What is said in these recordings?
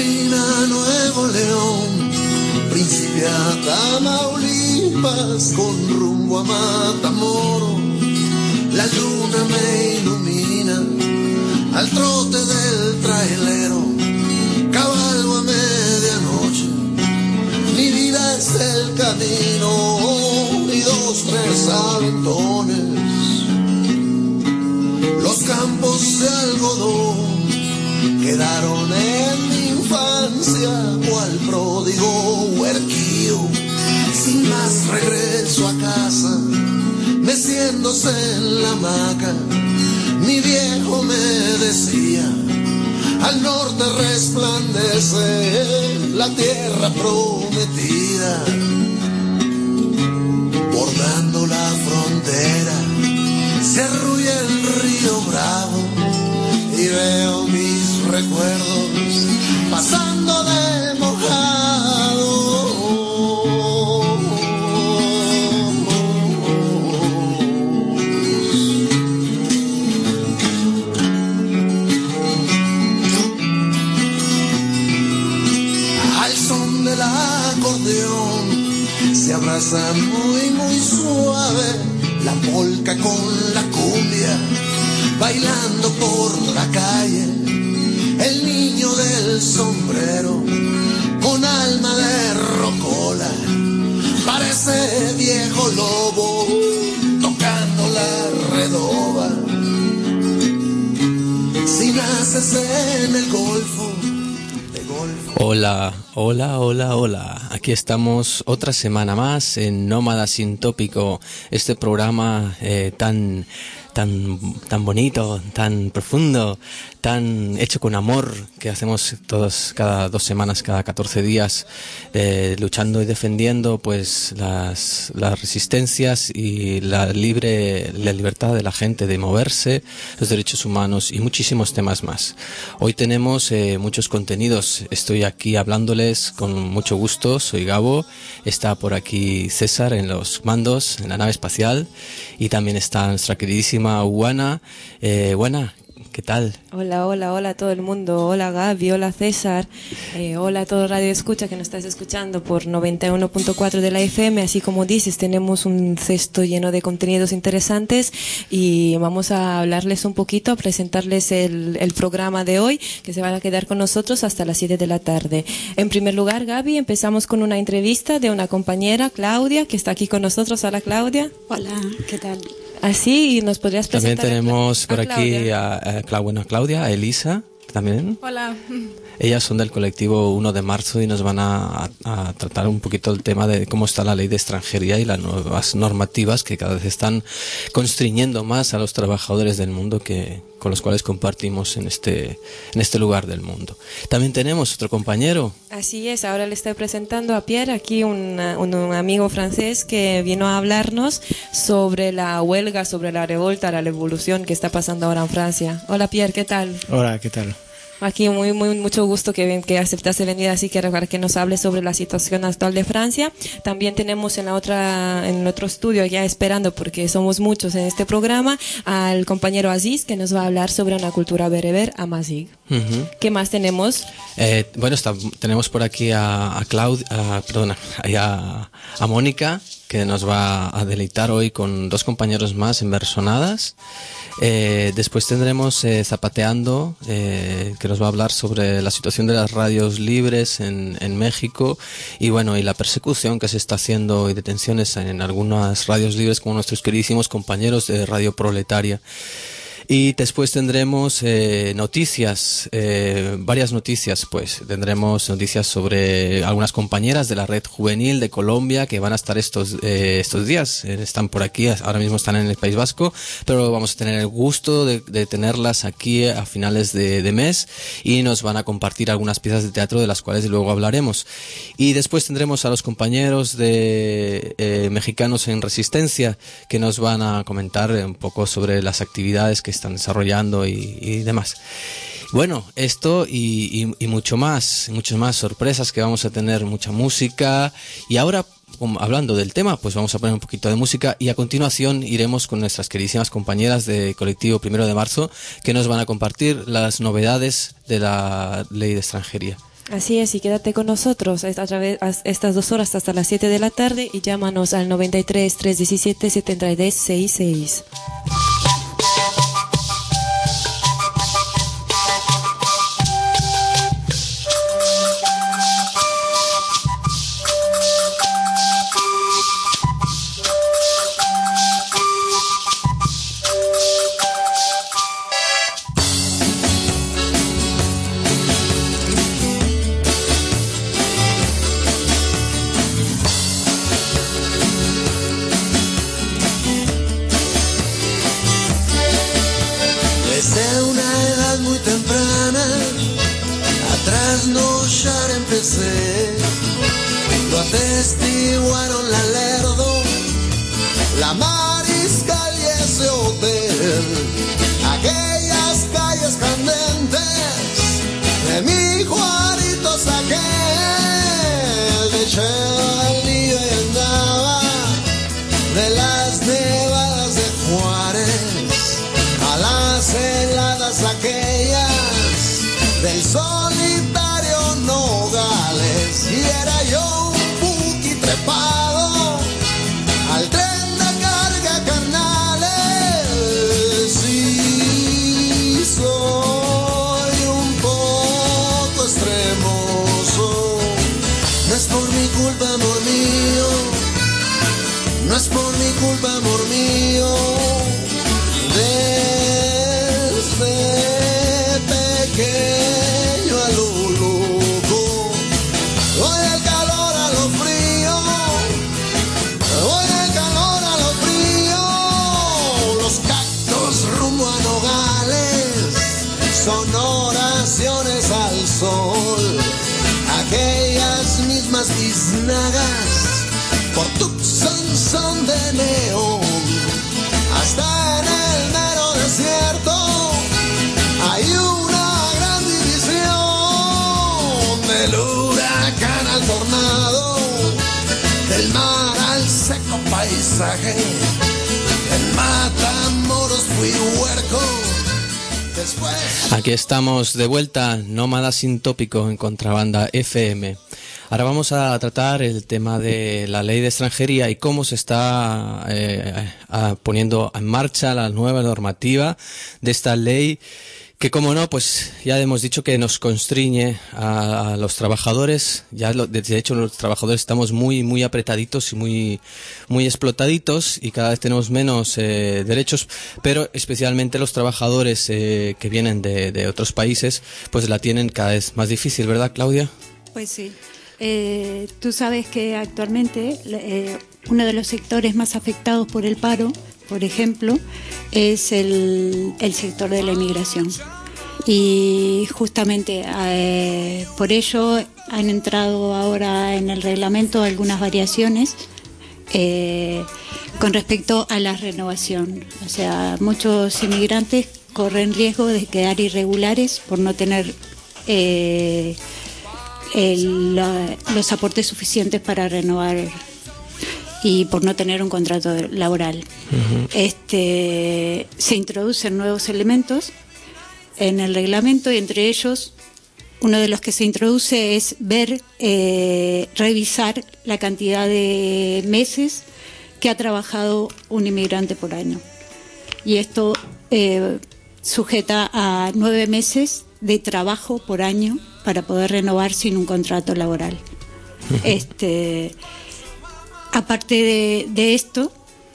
Carpina, Nuevo León, Príncipe a Tamaulipas, con rumbo a Matamoros. La luna me ilumina al trote del trailero, cabalgo a medianoche. Mi vida es el camino y 2, 3 aventones. Los campos de algodón quedaron en mi infancia, cual pródigo huerquío. Sin más regreso a casa, meciéndose en la hamaca. Mi viejo me decía: al norte resplandece la tierra prometida. Bordando la frontera se arrulla el río Bravo y veo mis recuerdos pasando de mojado. Al son del acordeón se abraza muy muy suave la polca con la cumbia, bailando por la calle, el niño del sombrero, con alma de rocola, parece viejo lobo, tocando la redoba. Si naces en el Golfo, Hola, hola, hola, hola. Aquí estamos otra semana más en Nómada Sin Tópico, este programa tan bonito, tan profundo, tan hecho con amor, que hacemos todos cada 2 semanas, cada 14 días, luchando y defendiendo pues las resistencias y la libertad de la gente de moverse, los derechos humanos y muchísimos temas más. Hoy tenemos muchos contenidos. Estoy aquí hablándoles con mucho gusto. Soy Gabo, está por aquí César en los mandos, en la nave espacial, y también está nuestra queridísima Juana. Juana, ¿qué tal? Hola, hola, hola a todo el mundo. Hola Gaby, hola César, hola a todo Radio Escucha que nos estás escuchando por 91.4 de la FM. Así como dices, tenemos un cesto lleno de contenidos interesantes y vamos a hablarles un poquito, a presentarles el programa de hoy, que se van a quedar con nosotros hasta las 7 de la tarde. En primer lugar, Gaby, empezamos con una entrevista de una compañera, Claudia, que está aquí con nosotros. Hola Claudia. Hola, ¿qué tal? Así, ¿nos podrías presentar? También tenemos por aquí Claudia. a Claudia, a Elisa, también. Hola. Ellas son del colectivo 1 de marzo y nos van a tratar un poquito el tema de cómo está la ley de extranjería y las nuevas normativas que cada vez están constriñendo más a los trabajadores del mundo con los cuales compartimos en este lugar del mundo. También tenemos otro compañero. Así es, ahora le estoy presentando a Pierre, aquí un amigo francés que vino a hablarnos sobre la huelga, sobre la revolta, la revolución que está pasando ahora en Francia. Hola Pierre, ¿qué tal? Hola, ¿qué tal? Aquí mucho gusto que aceptase venir así para que nos hable sobre la situación actual de Francia. También tenemos en otro estudio ya esperando, porque somos muchos en este programa, al compañero Aziz, que nos va a hablar sobre una cultura bereber amazigh. Uh-huh. ¿Qué más tenemos? Tenemos por aquí a Mónica, que nos va a deleitar hoy con 2 compañeros más en Versonadas. Después tendremos Zapateando, que nos va a hablar sobre la situación de las radios libres en México y la persecución que se está haciendo y detenciones en algunas radios libres, como nuestros queridísimos compañeros de Radio Proletaria. Y después tendremos noticias, varias noticias, pues. Tendremos noticias sobre algunas compañeras de la Red Juvenil de Colombia que van a estar estos días. Están por aquí, ahora mismo están en el País Vasco, pero vamos a tener el gusto de tenerlas aquí a finales de mes y nos van a compartir algunas piezas de teatro de las cuales luego hablaremos. Y después tendremos a los compañeros de Mexicanos en Resistencia, que nos van a comentar un poco sobre las actividades que están desarrollando y demás. Bueno, esto y muchas más sorpresas que vamos a tener, mucha música. Y ahora, hablando del tema, pues vamos a poner un poquito de música y a continuación iremos con nuestras queridísimas compañeras de colectivo 1 de marzo, que nos van a compartir las novedades de la ley de extranjería. Así es, y quédate con nosotros a través estas 2 horas hasta las 7 de la tarde y llámanos al 93 317 7366. Desde una edad muy temprana a trasnochar empecé. Lo atestiguaron la Lerdo, la Mariscal y ese hotel. Aquellas calles candentes de mi Juarito aquel. De Chevalillo y andaba de las nevadas de Juárez a las heladas aquellas del solitario Nogales. Y era yo un puqui trepado al tren de carga carnales. Sí, soy un poco extremoso. No es por mi culpa, amor mío. No es por mi culpa, amor mío. Desde pequeño a lo loco, voy del calor a lo frío, voy del calor a lo frío. Los cactos rumbo a Nogales son oraciones al sol. Aquellas mismas biznagas por Tucson son de neón. Hasta en el mero desierto hay una gran división. Del huracán al tornado, del mar al seco paisaje. En Matamoros fui huerco. Después... Aquí estamos de vuelta, Nómada Sin Tópico en Contrabanda FM. Ahora vamos a tratar el tema de la ley de extranjería y cómo se está poniendo en marcha la nueva normativa de esta ley que, como no, pues ya hemos dicho que nos constriñe a los trabajadores. De hecho, los trabajadores estamos muy apretaditos y muy explotaditos y cada vez tenemos menos derechos, pero especialmente los trabajadores que vienen de otros países, pues la tienen cada vez más difícil, ¿verdad, Claudia? Pues sí. Tú sabes que actualmente uno de los sectores más afectados por el paro, por ejemplo, es el sector de la inmigración. Y justamente por ello han entrado ahora en el reglamento algunas variaciones con respecto a la renovación. O sea, muchos inmigrantes corren riesgo de quedar irregulares por no tener los aportes suficientes para renovar y por no tener un contrato laboral. Uh-huh. Se introducen nuevos elementos en el reglamento y entre ellos uno de los que se introduce es revisar la cantidad de meses que ha trabajado un inmigrante por año. Y esto sujeta a 9 meses de trabajo por año para poder renovar sin un contrato laboral. Aparte de esto,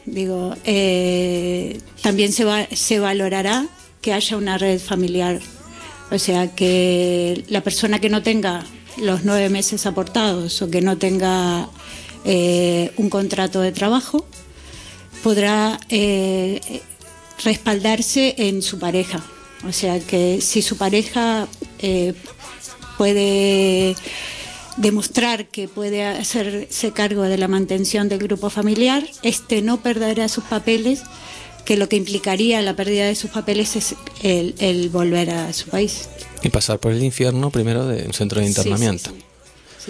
también se valorará que haya una red familiar, o sea, que la persona que no tenga los 9 meses aportados o que no tenga un contrato de trabajo podrá respaldarse en su pareja. O sea, que si su pareja puede demostrar que puede hacerse cargo de la mantención del grupo familiar, no perderá sus papeles, que lo que implicaría la pérdida de sus papeles es el volver a su país. Y pasar por el infierno primero de un centro de internamiento. Sí.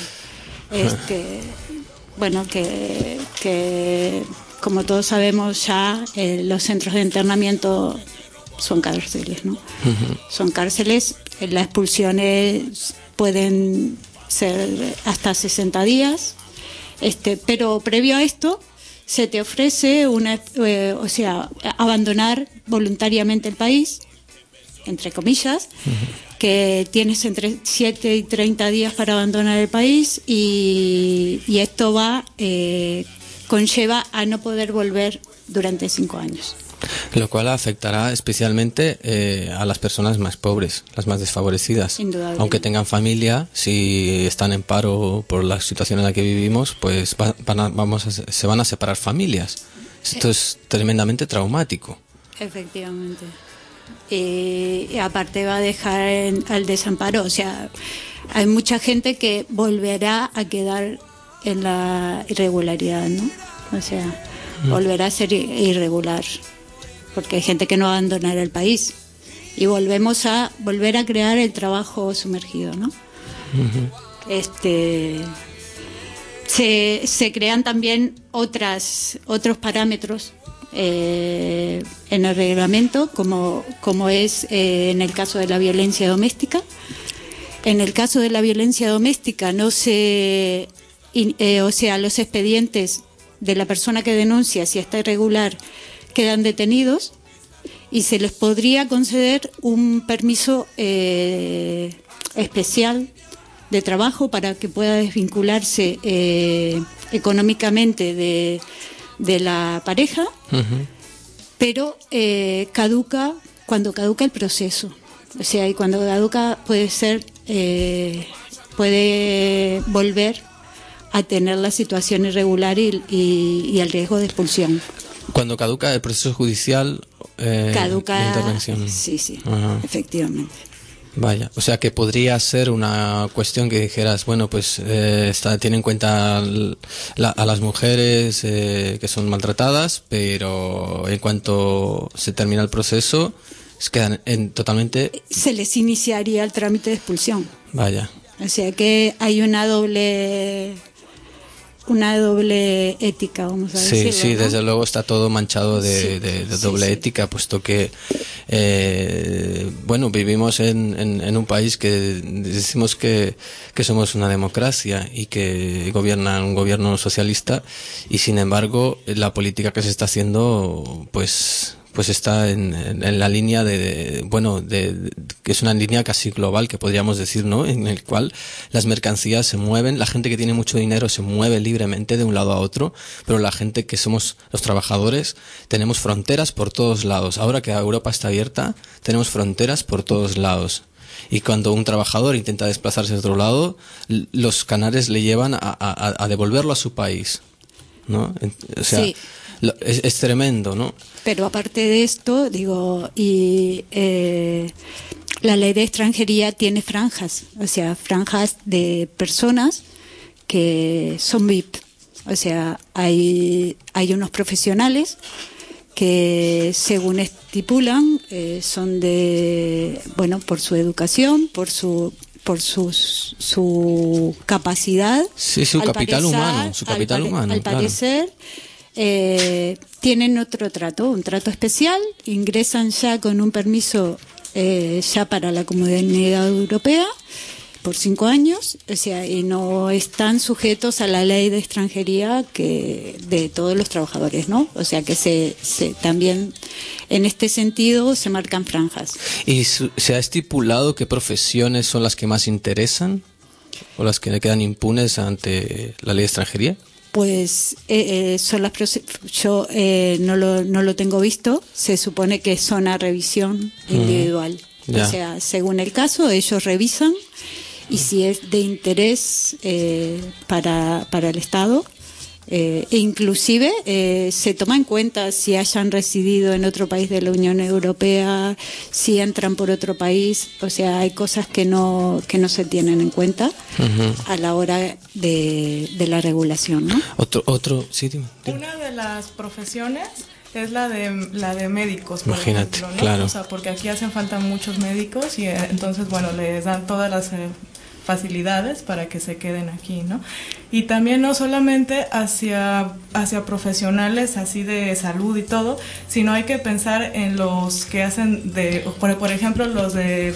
Bueno, que como todos sabemos ya, los centros de internamiento son cárceles, ¿no? Uh-huh. Son cárceles, la expulsión es pueden ser hasta 60 días, pero previo a esto se te ofrece abandonar voluntariamente el país, entre comillas, que tienes entre 7 y 30 días para abandonar el país, y esto conlleva a no poder volver durante 5 años. Lo cual afectará especialmente a las personas más pobres, las más desfavorecidas. Aunque tengan familia, si están en paro por la situación en la que vivimos, pues se van a separar familias. Esto es tremendamente traumático. Efectivamente. Y aparte va a dejar al desamparo. O sea, hay mucha gente que volverá a quedar en la irregularidad, ¿no? O sea, volverá a ser irregular. Porque hay gente que no abandonará el país, y volvemos a crear el trabajo sumergido, ¿no? Se crean también otros parámetros en el reglamento, como es en el caso de la violencia doméstica. En el caso de la violencia doméstica los expedientes de la persona que denuncia, si está irregular, quedan detenidos, y se les podría conceder un permiso especial de trabajo para que pueda desvincularse económicamente de la pareja, pero cuando caduca el proceso. O sea, y cuando caduca puede volver a tener la situación irregular y el riesgo de expulsión. Cuando caduca el proceso judicial, caduca la intervención. Sí, efectivamente. Vaya, o sea que podría ser una cuestión que dijeras, bueno, pues tiene en cuenta a las mujeres que son maltratadas, pero en cuanto se termina el proceso, quedan totalmente... Se les iniciaría el trámite de expulsión. Vaya. O sea que hay una doble ética, vamos a decirlo. Sí, ¿no? Desde luego está todo manchado de doble ética, puesto que vivimos en un país que decimos que somos una democracia y que gobierna un gobierno socialista, y sin embargo la política que se está haciendo pues está en la línea que es una línea casi global, que podríamos decir, ¿no? En el cual las mercancías se mueven, la gente que tiene mucho dinero se mueve libremente de un lado a otro, pero la gente que somos los trabajadores tenemos fronteras por todos lados. Ahora que Europa está abierta, tenemos fronteras por todos lados. Y cuando un trabajador intenta desplazarse a otro lado, los canales le llevan a devolverlo a su país, ¿no? O sea, sí. Es tremendo, ¿no? Pero aparte de esto, la ley de extranjería tiene franjas, o sea, franjas de personas que son VIP. O sea, hay unos profesionales que, según estipulan, son por su educación, por su capacidad. Sí, su capital humano. Al parecer, tienen otro trato, un trato especial, ingresan ya con un permiso ya para la Comunidad Europea por 5 años, o sea, y no están sujetos a la ley de extranjería de todos los trabajadores, ¿no? O sea que también en este sentido se marcan franjas. ¿Y se ha estipulado qué profesiones son las que más interesan o las que quedan impunes ante la ley de extranjería? Pues son yo no lo tengo visto. Se supone que son a revisión individual. O sea, según el caso, ellos revisan, y si es de interés para el Estado, e inclusive se toma en cuenta si hayan residido en otro país de la Unión Europea, si entran por otro país. O sea, hay cosas que no se tienen en cuenta a la hora de la regulación, ¿no? Sí, dime. Una de las profesiones es la de médicos, por Imagínate, ejemplo, ¿no? claro. O sea, porque aquí hacen falta muchos médicos, y entonces, les dan todas las facilidades para que se queden aquí, ¿no? Y también no solamente hacia profesionales así de salud y todo, sino hay que pensar en los que hacen por ejemplo, los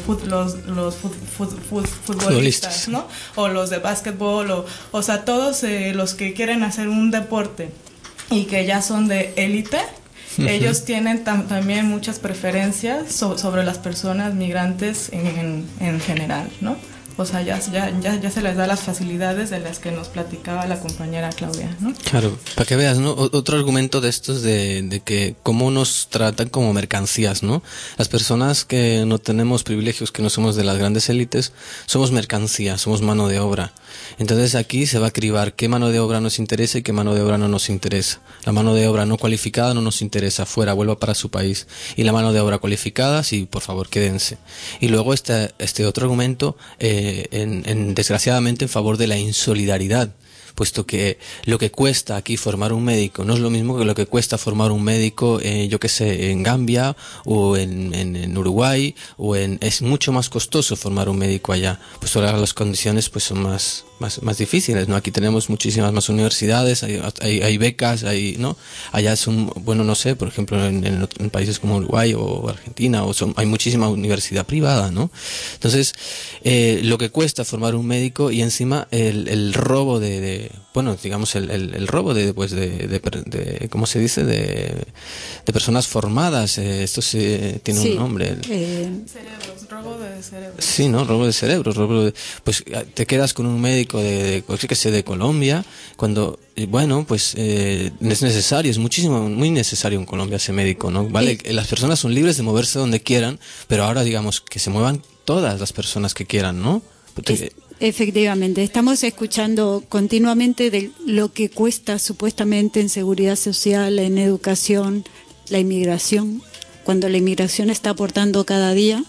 futbolistas, ¿no? O los de básquetbol, o sea, todos los que quieren hacer un deporte y que ya son de élite. Ellos tienen también muchas preferencias sobre las personas migrantes en general, ¿no? O sea, ya se les da las facilidades de las que nos platicaba la compañera Claudia, ¿no? Claro, para que veas, ¿no? Otro argumento de estos de que cómo nos tratan como mercancías, ¿no? Las personas que no tenemos privilegios, que no somos de las grandes élites, somos mercancía, somos mano de obra. Entonces aquí se va a cribar qué mano de obra nos interesa y qué mano de obra no nos interesa. La mano de obra no cualificada no nos interesa, fuera, vuelva para su país. Y la mano de obra cualificada, sí, por favor, quédense. Y luego este otro argumento, desgraciadamente en favor de la insolidaridad, puesto que lo que cuesta aquí formar un médico no es lo mismo que lo que cuesta formar un médico, yo que sé, en Gambia o en Uruguay, es mucho más costoso formar un médico allá, pues ahora las condiciones pues son más difíciles, ¿no? Aquí tenemos muchísimas más universidades, hay becas, ¿no? Allá bueno, no sé, por ejemplo, en países como Uruguay o Argentina, hay muchísima universidad privada, ¿no? Entonces, lo que cuesta formar un médico y encima el robo bueno, digamos el robo de ¿cómo se dice? De personas formadas, esto tiene un nombre. Cerebros, robo de cerebros. Sí, ¿no? Robo de cerebros, pues te quedas con un médico de Colombia, cuando, bueno, pues es necesario, es muy necesario en Colombia ese médico, ¿no? Vale, las personas son libres de moverse donde quieran, pero ahora digamos que se muevan todas las personas que quieran, ¿no? Efectivamente, estamos escuchando continuamente de lo que cuesta supuestamente en seguridad social, en educación, la inmigración, cuando la inmigración está aportando cada día,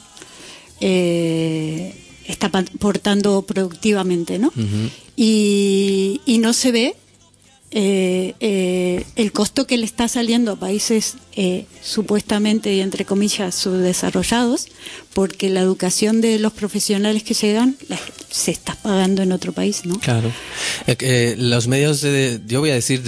está aportando productivamente, ¿no? Uh-huh. Y no se ve el costo que le está saliendo a países supuestamente y entre comillas subdesarrollados, porque la educación de los profesionales que llegan se está pagando en otro país, ¿no? Claro. Los medios yo voy a decir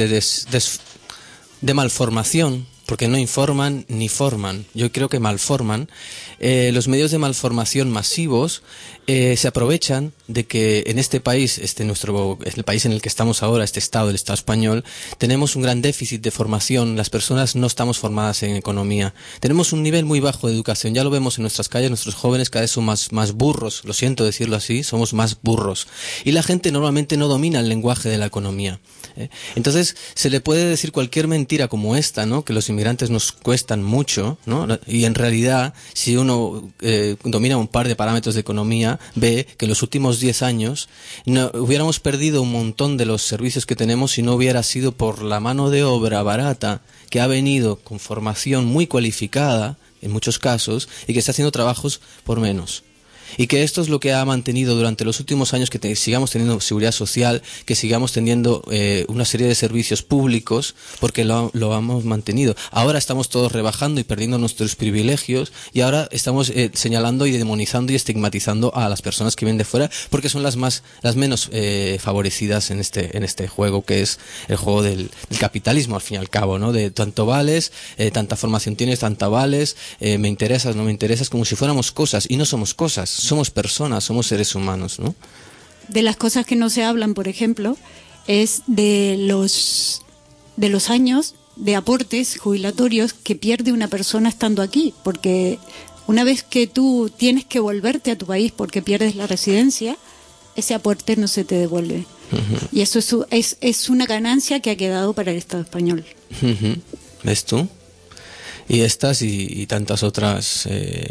de malformación, porque no informan ni forman, yo creo que malforman. Los medios de malformación masivos se aprovechan de que en este país, el país en el que estamos ahora, el Estado español, tenemos un gran déficit de formación, las personas no estamos formadas en economía, tenemos un nivel muy bajo de educación, ya lo vemos en nuestras calles, nuestros jóvenes cada vez son más burros, lo siento decirlo así, somos más burros, y la gente normalmente no domina el lenguaje de la economía. Entonces se le puede decir cualquier mentira como esta, ¿no? Que los inmigrantes nos cuestan mucho, ¿no? Y en realidad, si uno domina un par de parámetros de economía, ve que en los últimos 10 años hubiéramos perdido un montón de los servicios que tenemos si no hubiera sido por la mano de obra barata que ha venido con formación muy cualificada, en muchos casos, y que está haciendo trabajos por menos. Y que esto es lo que ha mantenido durante los últimos años que sigamos teniendo seguridad social, que sigamos teniendo una serie de servicios públicos, porque lo hemos mantenido. Ahora estamos todos rebajando y perdiendo nuestros privilegios, y ahora estamos señalando y demonizando y estigmatizando a las personas que vienen de fuera, porque son las menos favorecidas en este juego, que es el juego del capitalismo, al fin y al cabo, ¿no? De tanto vales, tanta formación tienes, tanta vales, me interesas, no me interesas, como si fuéramos cosas, y no somos cosas. Somos personas, somos seres humanos, ¿no? De las cosas que no se hablan, por ejemplo, es de los años de aportes jubilatorios que pierde una persona estando aquí, porque una vez que tú tienes que volverte a tu país porque pierdes la residencia, ese aporte no se te devuelve. Uh-huh. Y eso es una ganancia que ha quedado para el Estado español. Uh-huh. ¿Ves tú? Y estas y tantas otras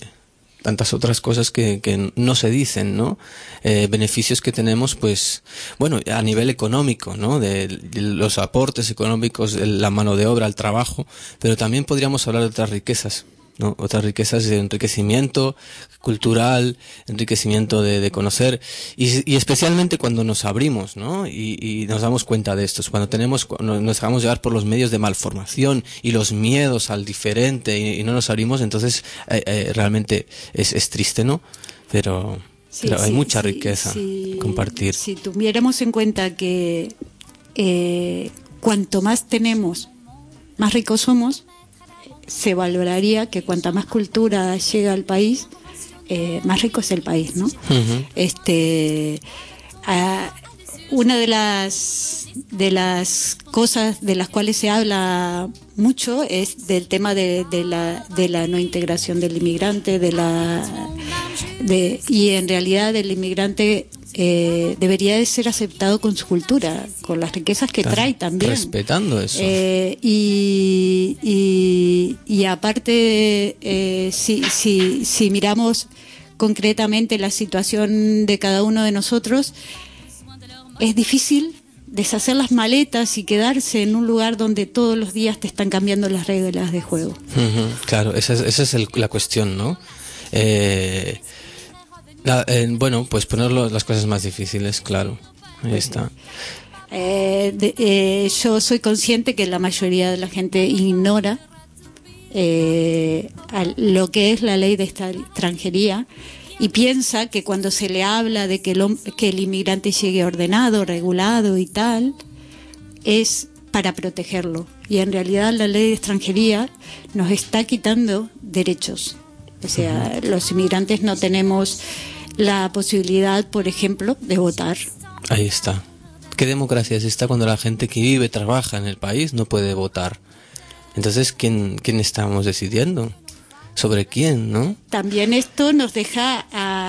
cosas que no se dicen, ¿no? Beneficios que tenemos, pues, bueno, a nivel económico, ¿no? De los aportes económicos, de la mano de obra, el trabajo, pero también podríamos hablar de otras riquezas, ¿no? Otras riquezas de enriquecimiento cultural, enriquecimiento de conocer, y especialmente cuando nos abrimos, ¿no? Y nos damos cuenta de esto, cuando nos dejamos llevar por los medios de malformación y los miedos al diferente y no nos abrimos, entonces realmente es triste, ¿no? Pero Sí, pero hay sí, mucha sí, riqueza sí. compartir. Si tuviéramos en cuenta que cuanto más tenemos, más ricos somos, se valoraría que cuanta más cultura llega al país, más rico es el país, ¿no? Ujú. Una de las cosas de las cuales se habla mucho es del tema de la no integración del inmigrante, y en realidad el inmigrante debería de ser aceptado con su cultura, con las riquezas que Claro, trae también. respetando eso. Y aparte, si miramos concretamente la situación de cada uno de nosotros, es difícil deshacer las maletas y quedarse en un lugar donde todos los días te están cambiando las reglas de juego. Ujú, claro, esa es la cuestión, ¿no? Bueno, pues poner las cosas más difíciles, claro. Ahí está. Yo soy consciente que la mayoría de la gente ignora lo que es la ley de extranjería y piensa que cuando se le habla de que el inmigrante llegue ordenado, regulado y tal, es para protegerlo. Y en realidad la ley de extranjería nos está quitando derechos. O sea, los inmigrantes no tenemos la posibilidad, por ejemplo, de votar. Ahí está. ¿Qué democracia es esta cuando la gente que vive, trabaja en el país no puede votar? Entonces, ¿quién estamos decidiendo? ¿Sobre quién, no? También esto nos deja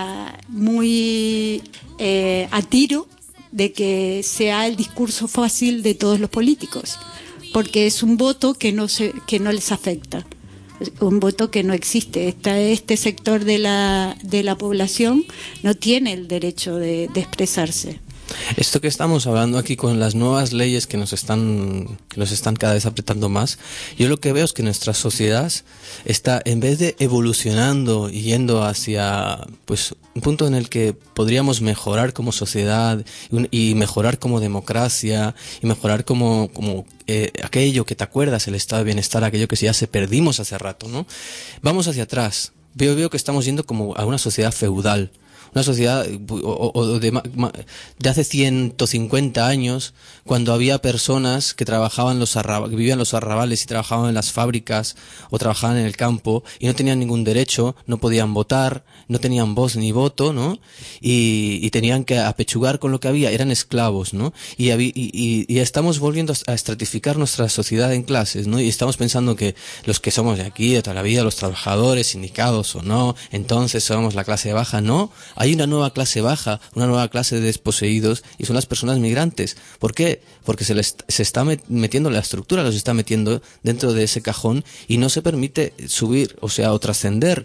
muy a tiro de que sea el discurso fácil de todos los políticos, porque es un voto que no les afecta, un voto que no existe. Este sector de la población no tiene el derecho de expresarse. Esto que estamos hablando aquí con las nuevas leyes que nos están cada vez apretando más, yo lo que veo es que nuestra sociedad está, en vez de evolucionando y yendo hacia pues un punto en el que podríamos mejorar como sociedad y mejorar como democracia y mejorar como aquello que te acuerdas, el estado de bienestar, aquello que ya se perdimos hace rato, ¿no? Vamos hacia atrás. Veo que estamos yendo como a una sociedad feudal. Una sociedad de hace 150 años, cuando había personas que trabajaban que vivían en los arrabales y trabajaban en las fábricas o trabajaban en el campo y no tenían ningún derecho, no podían votar, no tenían voz ni voto, ¿no? Y tenían que apechugar con lo que había, eran esclavos, ¿no? Y estamos volviendo a estratificar nuestra sociedad en clases, ¿no? Y estamos pensando que los que somos de aquí, de toda la vida, los trabajadores, sindicados o no, entonces somos la clase baja, ¿no? Hay una nueva clase baja, una nueva clase de desposeídos y son las personas migrantes. ¿Por qué? Porque se está metiendo la estructura, los está metiendo dentro de ese cajón y no se permite subir, o trascender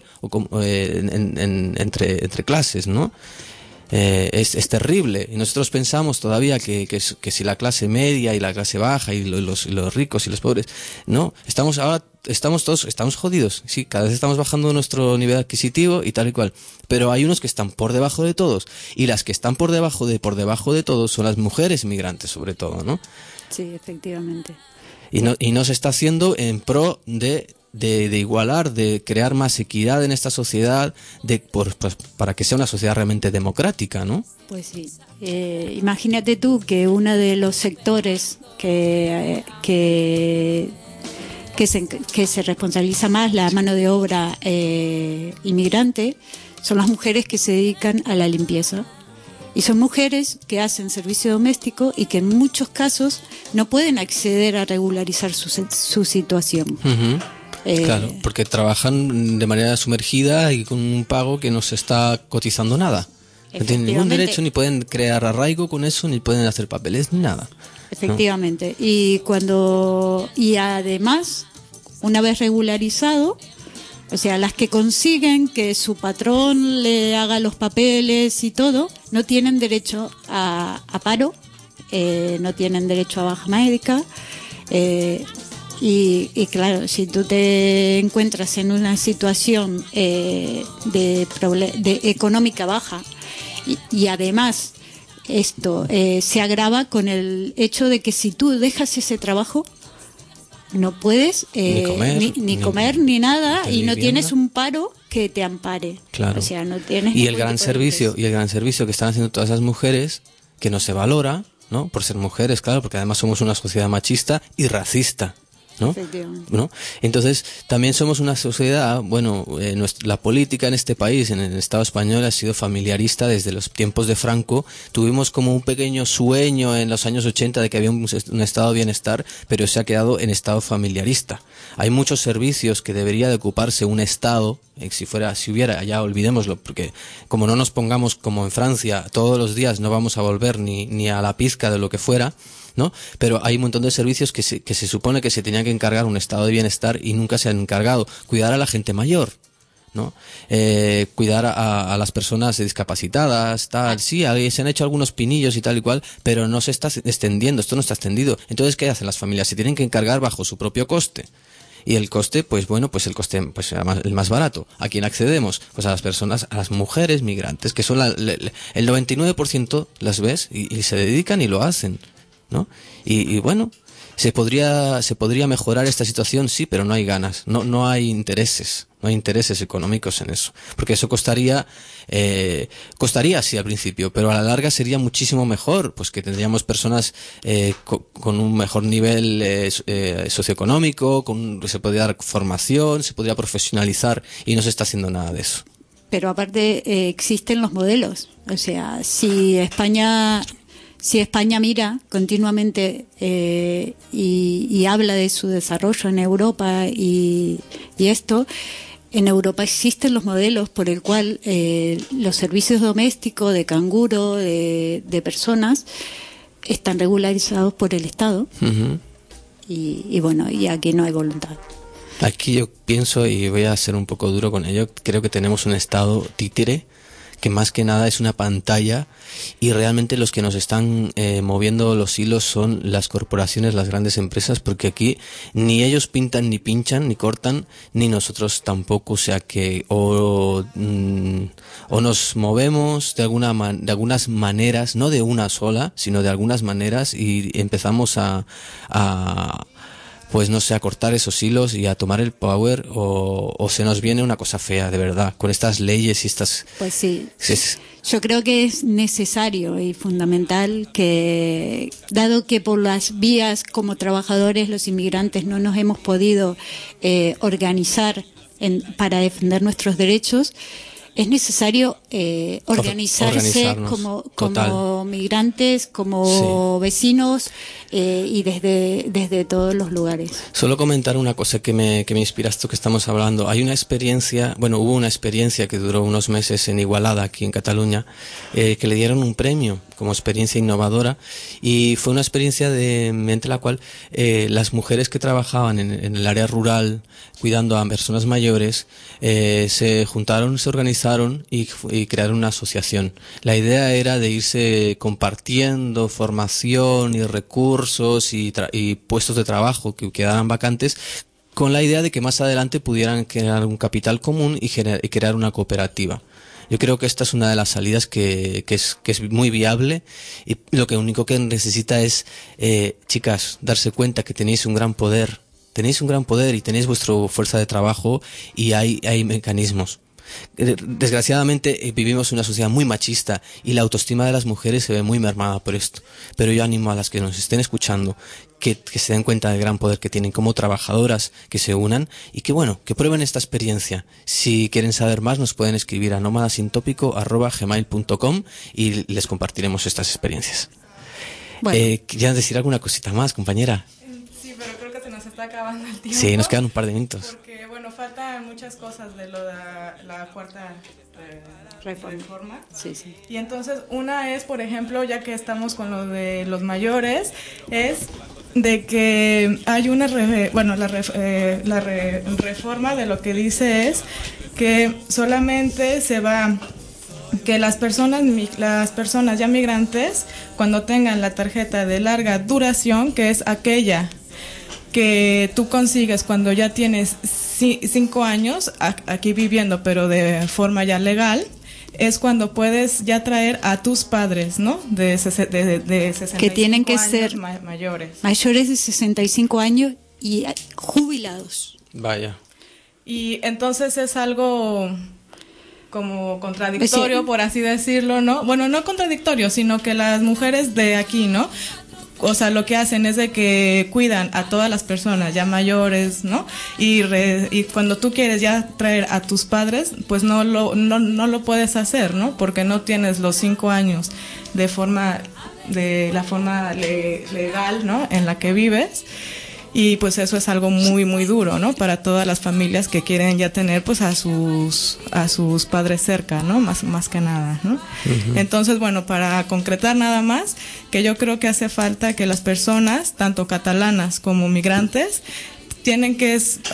entre clases, ¿no? Es terrible y nosotros pensamos todavía que si la clase media y la clase baja y los ricos y los pobres, no, estamos jodidos, sí, cada vez estamos bajando nuestro nivel adquisitivo y tal y cual, pero hay unos que están por debajo de todos y las que están por debajo de todos son las mujeres migrantes sobre todo, ¿no? Sí, efectivamente. Y no se está haciendo en pro de igualar, de crear más equidad en esta sociedad, para que sea una sociedad realmente democrática, ¿no? Pues sí. Imagínate tú que uno de los sectores que se responsabiliza más la mano de obra inmigrante son las mujeres que se dedican a la limpieza. Y son mujeres que hacen servicio doméstico y que en muchos casos no pueden acceder a regularizar su situación. Uh-huh. Claro, porque trabajan de manera sumergida y con un pago que no se está cotizando nada. No tienen ningún derecho, ni pueden crear arraigo con eso, ni pueden hacer papeles, ni nada. Efectivamente. ¿No? Y además, una vez regularizado, o sea, las que consiguen que su patrón le haga los papeles y todo, no tienen derecho a paro, no tienen derecho a baja médica. Y claro, si tú te encuentras en una situación de económica baja y además esto se agrava con el hecho de que si tú dejas ese trabajo no puedes ni comer ni nada y no tienes un paro que te ampare. Claro. O sea, no tienes Y el ningún gran tipo de servicio, ingreso. y el gran servicio que están haciendo todas esas mujeres, que no se valora, ¿no? Por ser mujeres, claro, porque además somos una sociedad machista y racista, ¿no? Efectivamente. ¿No? Entonces, también somos una sociedad, bueno, la política en este país, en el Estado español, ha sido familiarista desde los tiempos de Franco. Tuvimos como un pequeño sueño en los años 80 de que había un estado de bienestar, pero se ha quedado en estado familiarista. Hay muchos servicios que debería de ocuparse un Estado, si hubiera, ya olvidémoslo, porque como no nos pongamos como en Francia, todos los días no vamos a volver ni a la pizca de lo que fuera, ¿no? Pero hay un montón de servicios que se supone que se tenía que encargar un estado de bienestar y nunca se han encargado. Cuidar a la gente mayor, ¿no? Cuidar a las personas discapacitadas, tal. Sí, se han hecho algunos pinillos y tal y cual, pero no se está extendiendo, esto no está extendido. Entonces, ¿qué hacen las familias? Se tienen que encargar bajo su propio coste. Y el coste, pues bueno, pues el coste, pues el más barato. ¿A quién accedemos? Pues a las personas, a las mujeres migrantes, que son el 99% las ves y se dedican y lo hacen, ¿no? Y bueno, se podría mejorar esta situación, sí, pero no hay ganas, no hay intereses económicos en eso, porque eso costaría sí al principio, pero a la larga sería muchísimo mejor, pues que tendríamos personas con un mejor nivel socioeconómico, se podría dar formación, se podría profesionalizar y no se está haciendo nada de eso. Pero aparte existen los modelos, o sea, si España mira continuamente y habla de su desarrollo en Europa y esto, en Europa existen los modelos por el cual los servicios domésticos de canguro, de personas, están regularizados por el Estado. Uh-huh. Y bueno, y aquí no hay voluntad. Aquí yo pienso, y voy a ser un poco duro con ello, creo que tenemos un Estado títere que más que nada es una pantalla, y realmente los que nos están moviendo los hilos son las corporaciones, las grandes empresas, porque aquí ni ellos pintan, ni pinchan, ni cortan, ni nosotros tampoco. O sea que o nos movemos de algunas maneras, no de una sola, sino de algunas maneras, y empezamos a pues no sé, a cortar esos hilos y a tomar el power, o se nos viene una cosa fea, de verdad, con estas leyes y estas... Pues sí, yo creo que es necesario y fundamental que, dado que por las vías como trabajadores los inmigrantes no nos hemos podido organizar para defender nuestros derechos, es necesario organizarse como migrantes, como vecinos y desde todos los lugares. Solo comentar una cosa que me inspira esto que estamos hablando. Hubo una experiencia que duró unos meses en Igualada, aquí en Cataluña, que le dieron un premio como experiencia innovadora, y fue una experiencia mediante la cual las mujeres que trabajaban en el área rural cuidando a personas mayores se juntaron, se organizaron y crearon una asociación. La idea era de irse compartiendo formación y recursos y puestos de trabajo que quedaran vacantes, con la idea de que más adelante pudieran crear un capital común y crear una cooperativa. Yo creo que esta es una de las salidas que es muy viable, y lo único que necesita es, chicas, darse cuenta que tenéis un gran poder y tenéis vuestra fuerza de trabajo, y hay mecanismos. Desgraciadamente vivimos en una sociedad muy machista y la autoestima de las mujeres se ve muy mermada por esto, pero yo animo a las que nos estén escuchando que se den cuenta del gran poder que tienen como trabajadoras, que se unan y que prueben esta experiencia. Si quieren saber más, nos pueden escribir a nómadasintópico@gmail.com y les compartiremos estas experiencias. Bueno. ¿Quieres decir alguna cosita más, compañera? Sí, pero creo que se nos está acabando el tiempo. Sí, nos quedan un par de minutos. Porque, faltan muchas cosas de lo de la cuarta reforma. Sí, sí. Y entonces, una es, por ejemplo, ya que estamos con lo de los mayores, es de que hay una reforma de lo que dice es que solamente se va, que las personas ya migrantes, cuando tengan la tarjeta de larga duración, que es aquella que tú consigues cuando ya tienes 5 años aquí viviendo, pero de forma ya legal, es cuando puedes ya traer a tus padres, ¿no? De 65 que tienen que años ser mayores de 65 años y jubilados. Vaya. Y entonces es algo como contradictorio, por así decirlo, ¿no? Bueno, no contradictorio, sino que las mujeres de aquí, ¿no? O sea, lo que hacen es de que cuidan a todas las personas ya mayores, ¿no? Y cuando tú quieres ya traer a tus padres, pues no lo puedes hacer, ¿no? Porque no tienes los 5 años de la forma legal, ¿no? En la que vives. Y pues eso es algo muy, muy duro, ¿no? Para todas las familias que quieren ya tener pues a sus padres cerca, ¿no? Más que nada, ¿no? Uh-huh. Entonces, bueno, para concretar nada más, que yo creo que hace falta que las personas, tanto catalanas como migrantes, tienen que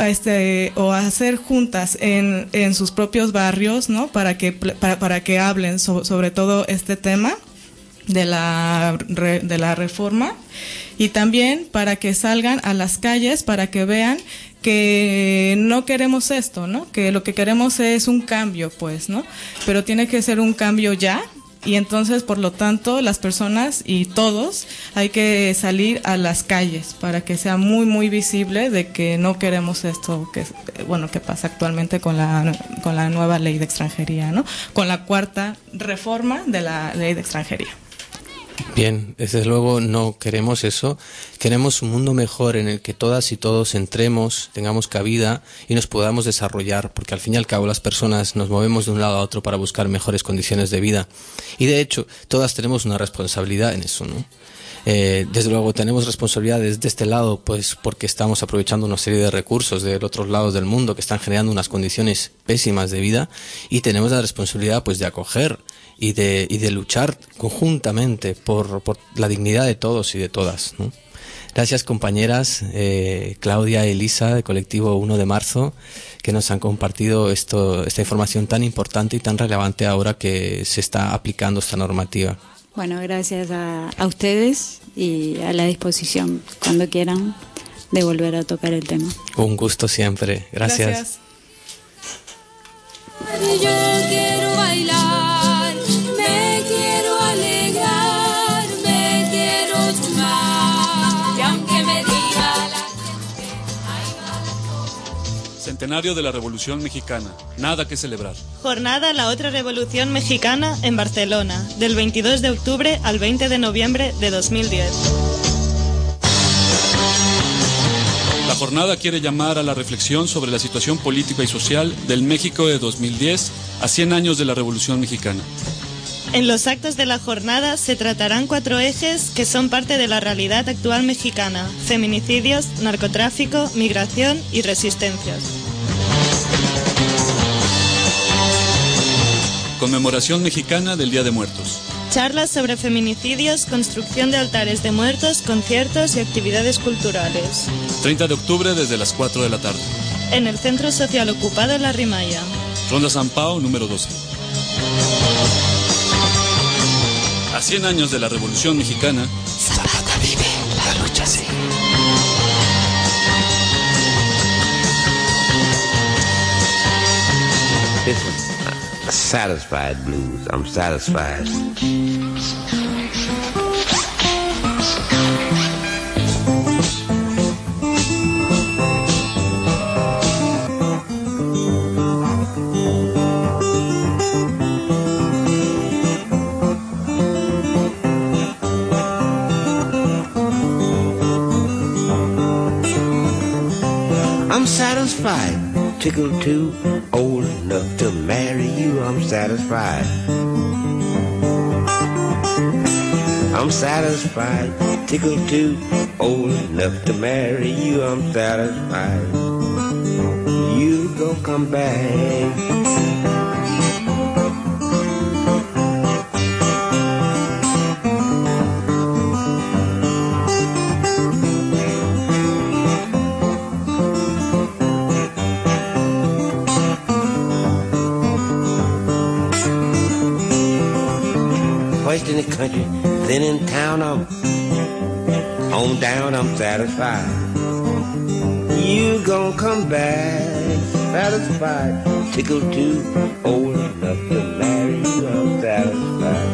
hacer juntas en sus propios barrios, ¿no? Para que hablen sobre todo este tema de la reforma, y también para que salgan a las calles para que vean que no queremos esto, ¿no? Que lo que queremos es un cambio, pues, ¿no? Pero tiene que ser un cambio ya, y entonces, por lo tanto, las personas y todos hay que salir a las calles para que sea muy, muy visible de que no queremos esto que pasa actualmente con la nueva ley de extranjería, ¿no? Con la 4ª reforma de la ley de extranjería. Bien, desde luego no queremos eso, queremos un mundo mejor en el que todas y todos entremos, tengamos cabida y nos podamos desarrollar, porque al fin y al cabo las personas nos movemos de un lado a otro para buscar mejores condiciones de vida, y de hecho todas tenemos una responsabilidad en eso, ¿no? Desde luego tenemos responsabilidades de este lado, pues porque estamos aprovechando una serie de recursos de otros lados del mundo que están generando unas condiciones pésimas de vida, y tenemos la responsabilidad pues de acoger y de luchar conjuntamente por la dignidad de todos y de todas, ¿no? Gracias, compañeras Claudia y Elisa, de Colectivo 1 de Marzo, que nos han compartido esta información tan importante y tan relevante ahora que se está aplicando esta normativa. Bueno, gracias a ustedes y a la disposición cuando quieran de volver a tocar el tema. Un gusto siempre. Gracias. Yo quiero bailar, me quiero alegrar, me quiero chumar, y aunque me diga la gente, ahí va la cosa. Centenario de la Revolución Mexicana. Nada que celebrar. Jornada La Otra Revolución Mexicana en Barcelona, del 22 de octubre al 20 de noviembre de 2010. La jornada quiere llamar a la reflexión sobre la situación política y social del México de 2010 a 100 años de la Revolución Mexicana. En los actos de la jornada se tratarán 4 ejes que son parte de la realidad actual mexicana: feminicidios, narcotráfico, migración y resistencias. Conmemoración mexicana del Día de Muertos. Charlas sobre feminicidios, construcción de altares de muertos, conciertos y actividades culturales. 30 de octubre desde las 4 de la tarde. En el Centro Social Ocupado La Rimaya. Ronda San Pau, número 12. A 100 años de la Revolución Mexicana, Zapata vive, la lucha sigue. This is Satisfied Blues. I'm satisfied. I'm satisfied. Tickled too old enough to marry you. I'm satisfied. I'm satisfied. Tickled too old enough to marry you. I'm satisfied. You gon' come back. First in the country, then in town, I'm on down, I'm satisfied. You gon' come back, satisfied. Tickled too old enough to marry you, I'm satisfied.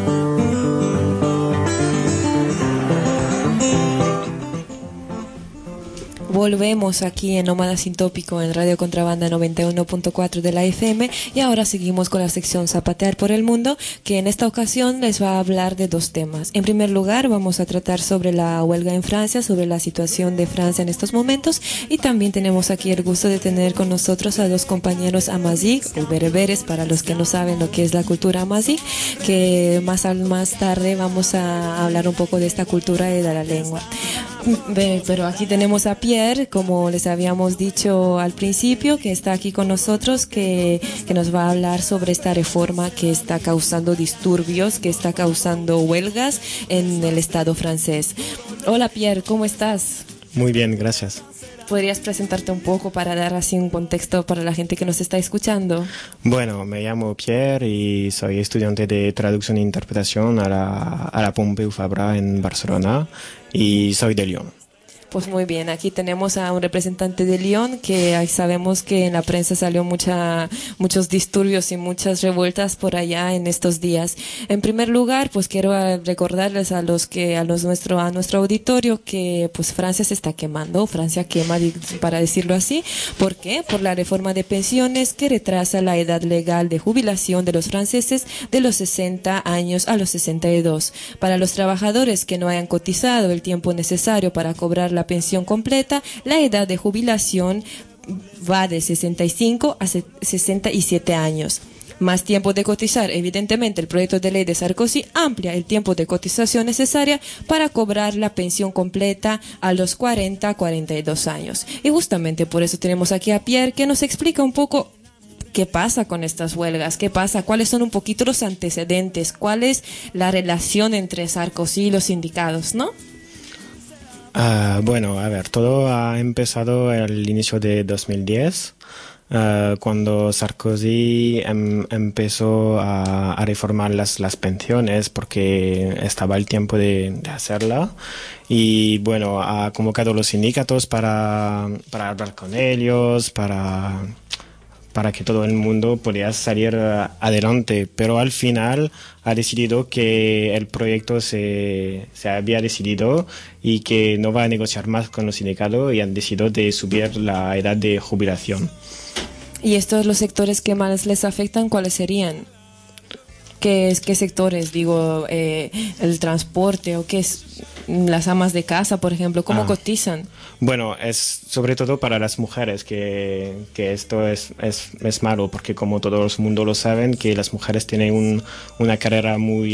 Volvemos aquí en Nómada Sin Tópico en Radio Contrabanda 91.4 de la FM y ahora seguimos con la sección Zapatear por el Mundo, que en esta ocasión les va a hablar de dos temas. En primer lugar, vamos a tratar sobre la huelga en Francia, sobre la situación de Francia en estos momentos, y también tenemos aquí el gusto de tener con nosotros a dos compañeros amazigh o bereberes, para los que no saben lo que es la cultura amazigh, que más tarde vamos a hablar un poco de esta cultura y de la lengua. Pero aquí tenemos a Pierre, como les habíamos dicho al principio, que está aquí con nosotros, que nos va a hablar sobre esta reforma que está causando disturbios, que está causando huelgas en el Estado francés. Hola Pierre, ¿cómo estás? Muy bien, gracias. ¿Podrías presentarte un poco para dar así un contexto para la gente que nos está escuchando? Bueno, me llamo Pierre y soy estudiante de traducción e interpretación a la Pompeu Fabra en Barcelona y soy de Lyon. Pues muy bien, aquí tenemos a un representante de Lyon, que sabemos que en la prensa salió muchos disturbios y muchas revueltas por allá en estos días. En primer lugar, pues quiero recordarles a nuestro auditorio que pues Francia se está quemando, Francia quema, para decirlo así. ¿Por qué? Por la reforma de pensiones que retrasa la edad legal de jubilación de los franceses de los 60 años a los 62. Para los trabajadores que no hayan cotizado el tiempo necesario para cobrar la pensión completa, la edad de jubilación va de 65 a 67 años. Más tiempo de cotizar. Evidentemente, el proyecto de ley de Sarkozy amplia el tiempo de cotización necesaria para cobrar la pensión completa a los 42 años. Y justamente por eso tenemos aquí a Pierre, que nos explica un poco qué pasa con estas huelgas, qué pasa, cuáles son un poquito los antecedentes, cuál es la relación entre Sarkozy y los sindicatos, ¿no? Bueno, a ver, todo ha empezado al inicio de 2010, cuando Sarkozy empezó a reformar las pensiones porque estaba el tiempo de hacerla, y bueno, ha convocado a los sindicatos para hablar con ellos, para que todo el mundo pudiera salir adelante, pero al final ha decidido que el proyecto se había decidido y que no va a negociar más con los sindicatos, y han decidido de subir la edad de jubilación. ¿Y estos los sectores que más les afectan, cuáles serían? ¿Qué sectores? Digo, el transporte, o qué es las amas de casa, por ejemplo, ¿cómo cotizan? Bueno, es sobre todo para las mujeres que esto es malo, porque como todo el mundo lo saben, que las mujeres tienen una carrera muy,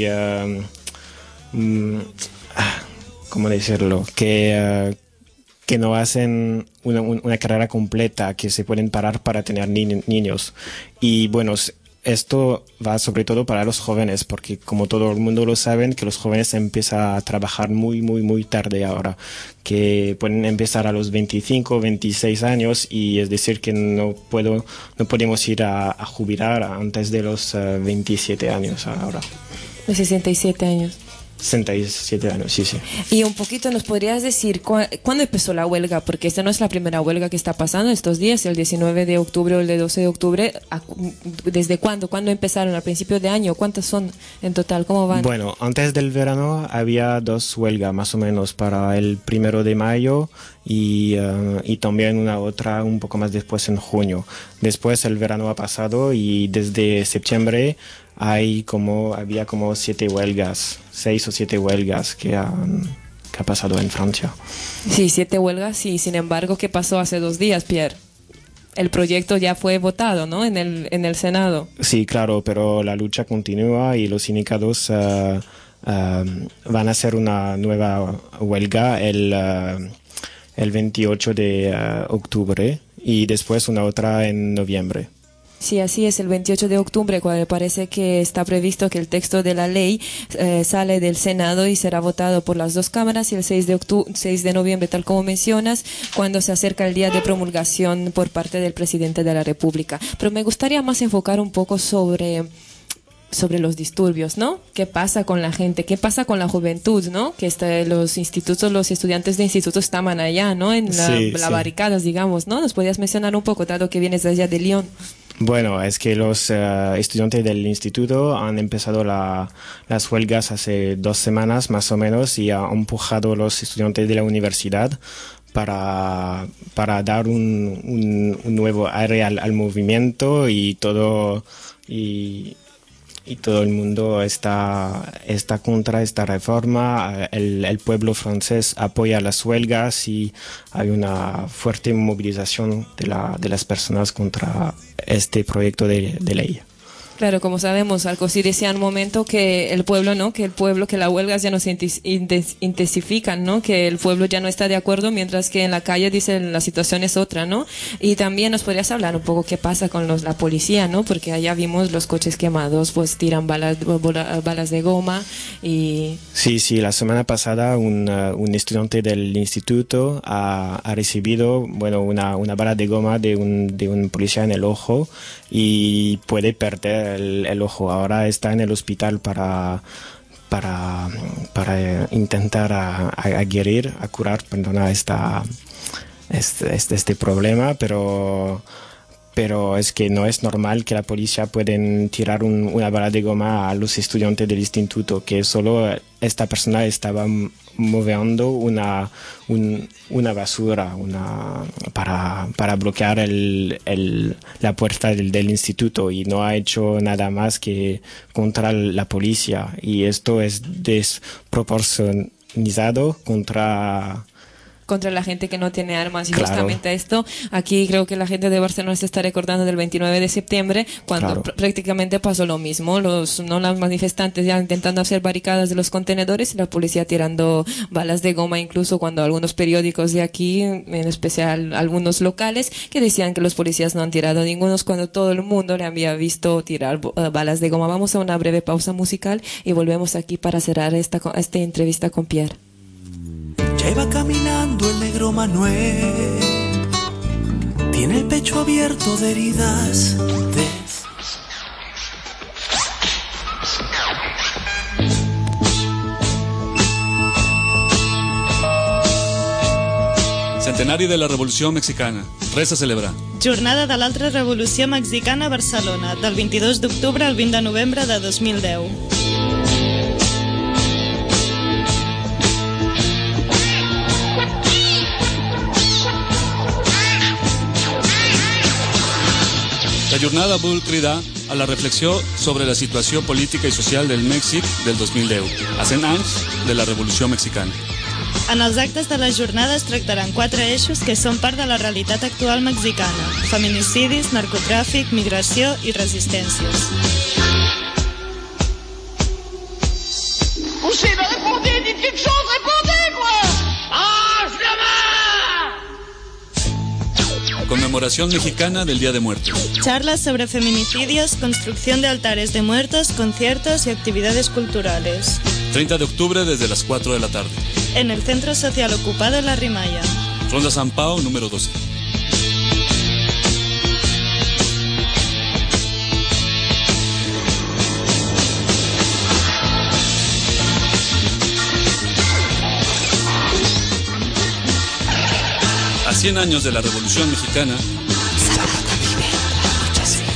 ¿cómo decirlo? Que no hacen una carrera completa, que se pueden parar para tener niños. Y bueno, esto va sobre todo para los jóvenes, porque como todo el mundo lo saben, que los jóvenes empiezan a trabajar muy, muy, muy tarde ahora, que pueden empezar a los 25, 26 años, y es decir que no podemos ir a jubilar antes de los 27 años ahora. De 67 años. 67 años, sí. Y un poquito nos podrías decir cuándo empezó la huelga, porque esta no es la primera huelga que está pasando estos días, el 19 de octubre o el de 12 de octubre. ¿Desde cuándo? ¿Cuándo empezaron? ¿Al principio de año? ¿Cuántas son en total? ¿Cómo van? Bueno, antes del verano había 2 huelgas más o menos, para el 1 de mayo y también una otra un poco más después en junio. Después el verano ha pasado y desde septiembre había como 6 o 7 huelgas que ha pasado en Francia. Sí, 7 huelgas, sí. Sin embargo, ¿qué pasó hace 2 días, Pierre? El proyecto ya fue votado, ¿no? En el Senado. Sí, claro, pero la lucha continúa y los sindicatos van a hacer una nueva huelga el 28 de octubre y después una otra en noviembre. Sí, así es, el 28 de octubre, cuando parece que está previsto que el texto de la ley sale del Senado y será votado por las 2 cámaras, y el 6 de noviembre, tal como mencionas, cuando se acerca el día de promulgación por parte del presidente de la República. Pero me gustaría más enfocar un poco sobre los disturbios, ¿no? ¿Qué pasa con la gente? ¿Qué pasa con la juventud, no? Que los estudiantes de institutos estaban allá, ¿no? En las barricadas, digamos, ¿no? ¿Nos podías mencionar un poco, dado que vienes de allá de Lyon? Bueno, es que los estudiantes del instituto han empezado las huelgas hace 2 semanas más o menos y han empujado a los estudiantes de la universidad para dar un nuevo aire al movimiento y todo el mundo está contra esta reforma. El pueblo francés apoya las huelgas y hay una fuerte movilización de las personas contra este proyecto de ley. Claro, como sabemos, Sarkozy decía en un momento que el pueblo, ¿no? Que las huelgas ya no se intensifican, ¿no? Que el pueblo ya no está de acuerdo, mientras que en la calle dicen la situación es otra, ¿no? Y también nos podrías hablar un poco qué pasa con la policía, ¿no? Porque allá vimos los coches quemados, pues tiran balas de goma y... Sí, la semana pasada un estudiante del instituto ha recibido, bueno, una bala de goma de un policía en el ojo y puede perder el ojo. Ahora está en el hospital para intentar curar este problema, pero es que no es normal que la policía pueden tirar una bala de goma a los estudiantes del instituto, que solo esta persona estaba moviendo una basura para bloquear la puerta del instituto y no ha hecho nada más que contra la policía, y esto es desproporcionado contra la gente que no tiene armas. Y claro, justamente esto, aquí creo que la gente de Barcelona se está recordando del 29 de septiembre, cuando prácticamente pasó lo mismo. Los manifestantes ya intentando hacer barricadas de los contenedores y la policía tirando balas de goma, incluso cuando algunos periódicos de aquí, en especial algunos locales, que decían que los policías no han tirado ningunos, cuando todo el mundo le había visto tirar balas de goma. Vamos a una breve pausa musical y volvemos aquí para cerrar esta entrevista con Pierre. Ya iba caminando el negro Manuel, tiene el pecho abierto de heridas Centenari de la Revolució Mexicana. Res a celebrar. Jornada de l'altra Revolució Mexicana a Barcelona, del 22 d'octubre al 20 de novembre de 2010. La jornada vol cridar a la reflexió sobre la situació política i social del Mèxic del 2010, a 100 anys de la Revolució Mexicana. En els actes de la jornada es tractaran 4 eixos que són part de la realitat actual mexicana: feminicidis, narcotràfic, migració i resistències. Poussez, mais répondez, dites quelque chose, répondez, quoi! Ah, je la Conmemoración mexicana del Día de Muertos. Charlas sobre feminicidios, construcción de altares de muertos, conciertos y actividades culturales. 30 de octubre desde las 4 de la tarde. En el Centro Social Ocupado La Rimaya. Ronda San Pau, número 12. A 100 años de la Revolución Mexicana, Zapata vive, la lucha sigue.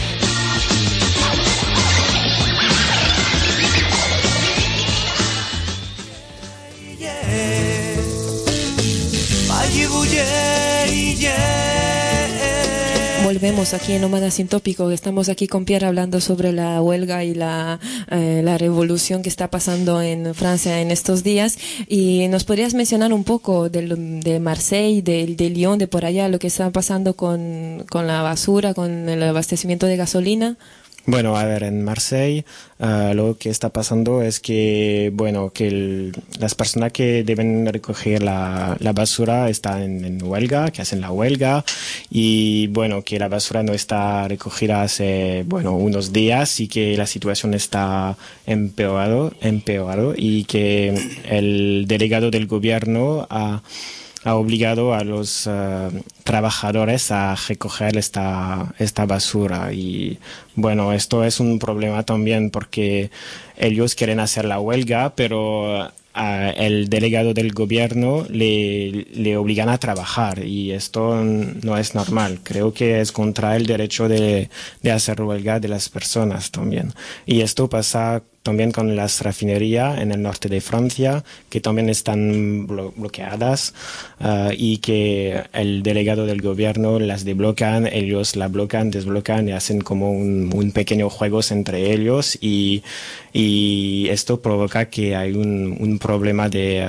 Volvemos aquí en Nómada Sin Tópico. Estamos aquí con Pierre hablando sobre la huelga y la revolución que está pasando en Francia en estos días. Y nos podrías mencionar un poco de Marseille, de Lyon, de por allá, lo que está pasando con la basura, con el abastecimiento de gasolina. Bueno, a ver, en Marseille lo que está pasando es que, bueno, que las personas que deben recoger la basura están en huelga, que hacen la huelga, y bueno, que la basura no está recogida hace, bueno, unos días, y que la situación está empeorado, y que el delegado del gobierno ha obligado a los trabajadores a recoger esta basura. Y bueno, esto es un problema también porque ellos quieren hacer la huelga, pero el delegado del gobierno le obligan a trabajar y esto no es normal. Creo que es contra el derecho de hacer huelga de las personas también. Y esto pasa también con las refinerías en el norte de Francia, que también están bloqueadas y que el delegado del gobierno las desbloquean, ellos la bloquean, desbloquean y hacen como un pequeño juego entre ellos y esto provoca que hay un problema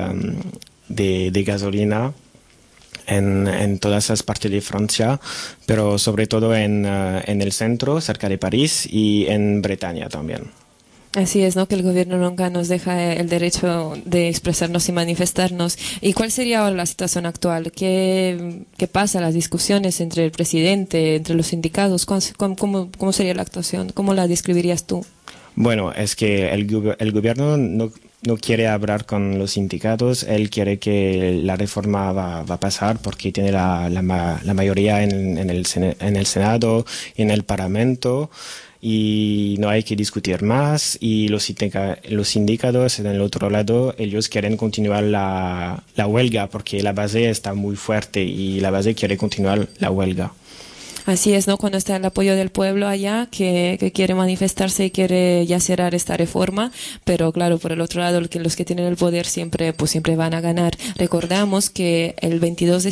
de gasolina en todas las partes de Francia, pero sobre todo en el centro, cerca de París y en Bretaña también. Así es, ¿no? Que el gobierno nunca nos deja el derecho de expresarnos y manifestarnos. ¿Y cuál sería ahora la situación actual? ¿Qué pasa? Las discusiones entre el presidente, entre los sindicatos, ¿cómo sería la actuación? ¿Cómo la describirías tú? Bueno, es que el gobierno no quiere hablar con los sindicatos, él quiere que la reforma va a pasar porque tiene la mayoría en el Senado y en el Parlamento. Y no hay que discutir más y los sindicatos en el otro lado ellos quieren continuar la huelga porque la base está muy fuerte y la base quiere continuar la huelga. Así es, ¿no? Cuando está el apoyo del pueblo allá, que quiere manifestarse y quiere ya cerrar esta reforma, pero claro, por el otro lado, los que tienen el poder siempre van a ganar. Recordamos que el 22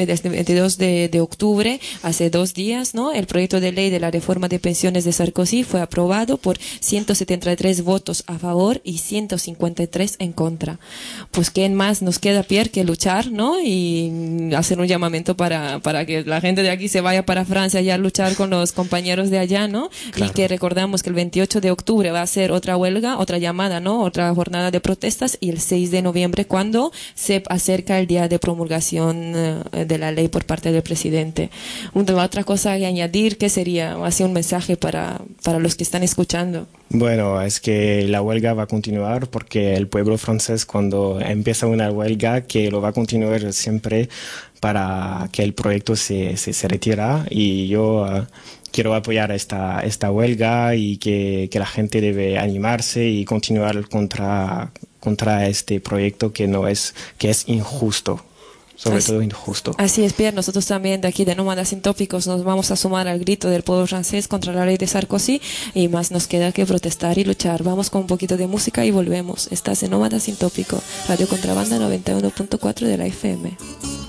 de octubre, hace 2 días, ¿no? El proyecto de ley de la reforma de pensiones de Sarkozy fue aprobado por 173 votos a favor y 153 en contra. Pues, ¿qué más nos queda, Pierre, que luchar, ¿no? Y hacer un llamamiento para que la gente de aquí se vaya para Francia ya a luchar con los compañeros de allá, ¿no? Claro. Y que recordamos que el 28 de octubre va a ser otra huelga, otra llamada, ¿no? Otra jornada de protestas y el 6 de noviembre cuando se acerca el día de promulgación de la ley por parte del presidente. Otra cosa que añadir, ¿qué sería? Así un mensaje para los que están escuchando. Bueno, es que la huelga va a continuar porque el pueblo francés cuando empieza una huelga que lo va a continuar siempre para que el proyecto se retira y yo quiero apoyar esta huelga y que la gente debe animarse y continuar contra este proyecto que es injusto. Sobre todo injusto. Así es, Pierre. Nosotros también de aquí de Nómadas Sin Tópicos nos vamos a sumar al grito del pueblo francés contra la ley de Sarkozy y más nos queda que protestar y luchar. Vamos con un poquito de música y volvemos. Estás en Nómadas Sin Tópico, Radio Contrabanda 91.4 de la FM.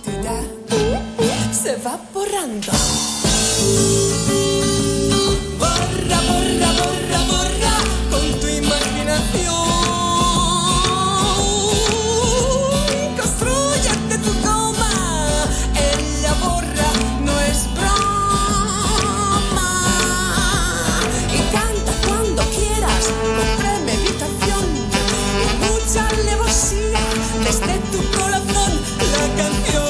Se va borrando. Borra, borra, borra, borra con tu imaginación. Construyete tu coma. Ella borra, no es broma. Y canta cuando quieras, con premeditación y mucha alevosía desde tu corazón la canción.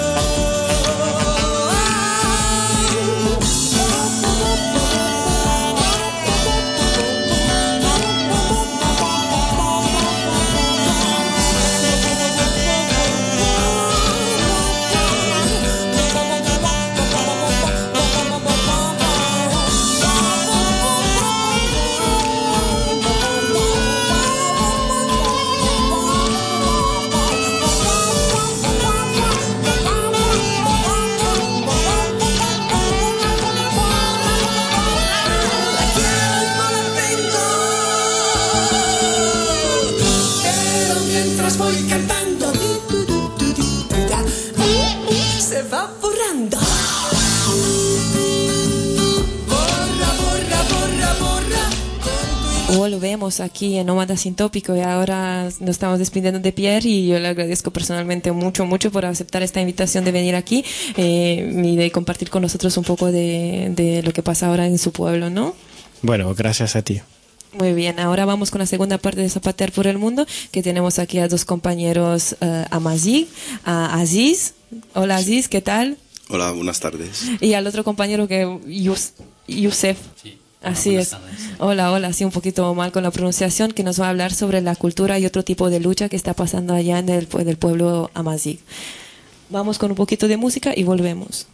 Volvemos aquí en Nómadas Sin Tópico y ahora nos estamos despidiendo de Pierre y yo le agradezco personalmente mucho por aceptar esta invitación de venir aquí y de compartir con nosotros un poco de lo que pasa ahora en su pueblo, ¿no? Bueno, gracias a ti. Muy bien, ahora vamos con la segunda parte de Zapatear por el Mundo, que tenemos aquí a 2 compañeros, a Majid, a Aziz. Hola Aziz, ¿qué tal? Hola, buenas tardes. Y al otro compañero que Youssef. Sí. Así es. Hola, sí, un poquito mal con la pronunciación, que nos va a hablar sobre la cultura y otro tipo de lucha que está pasando allá en el pueblo amazigh. Vamos con un poquito de música y volvemos.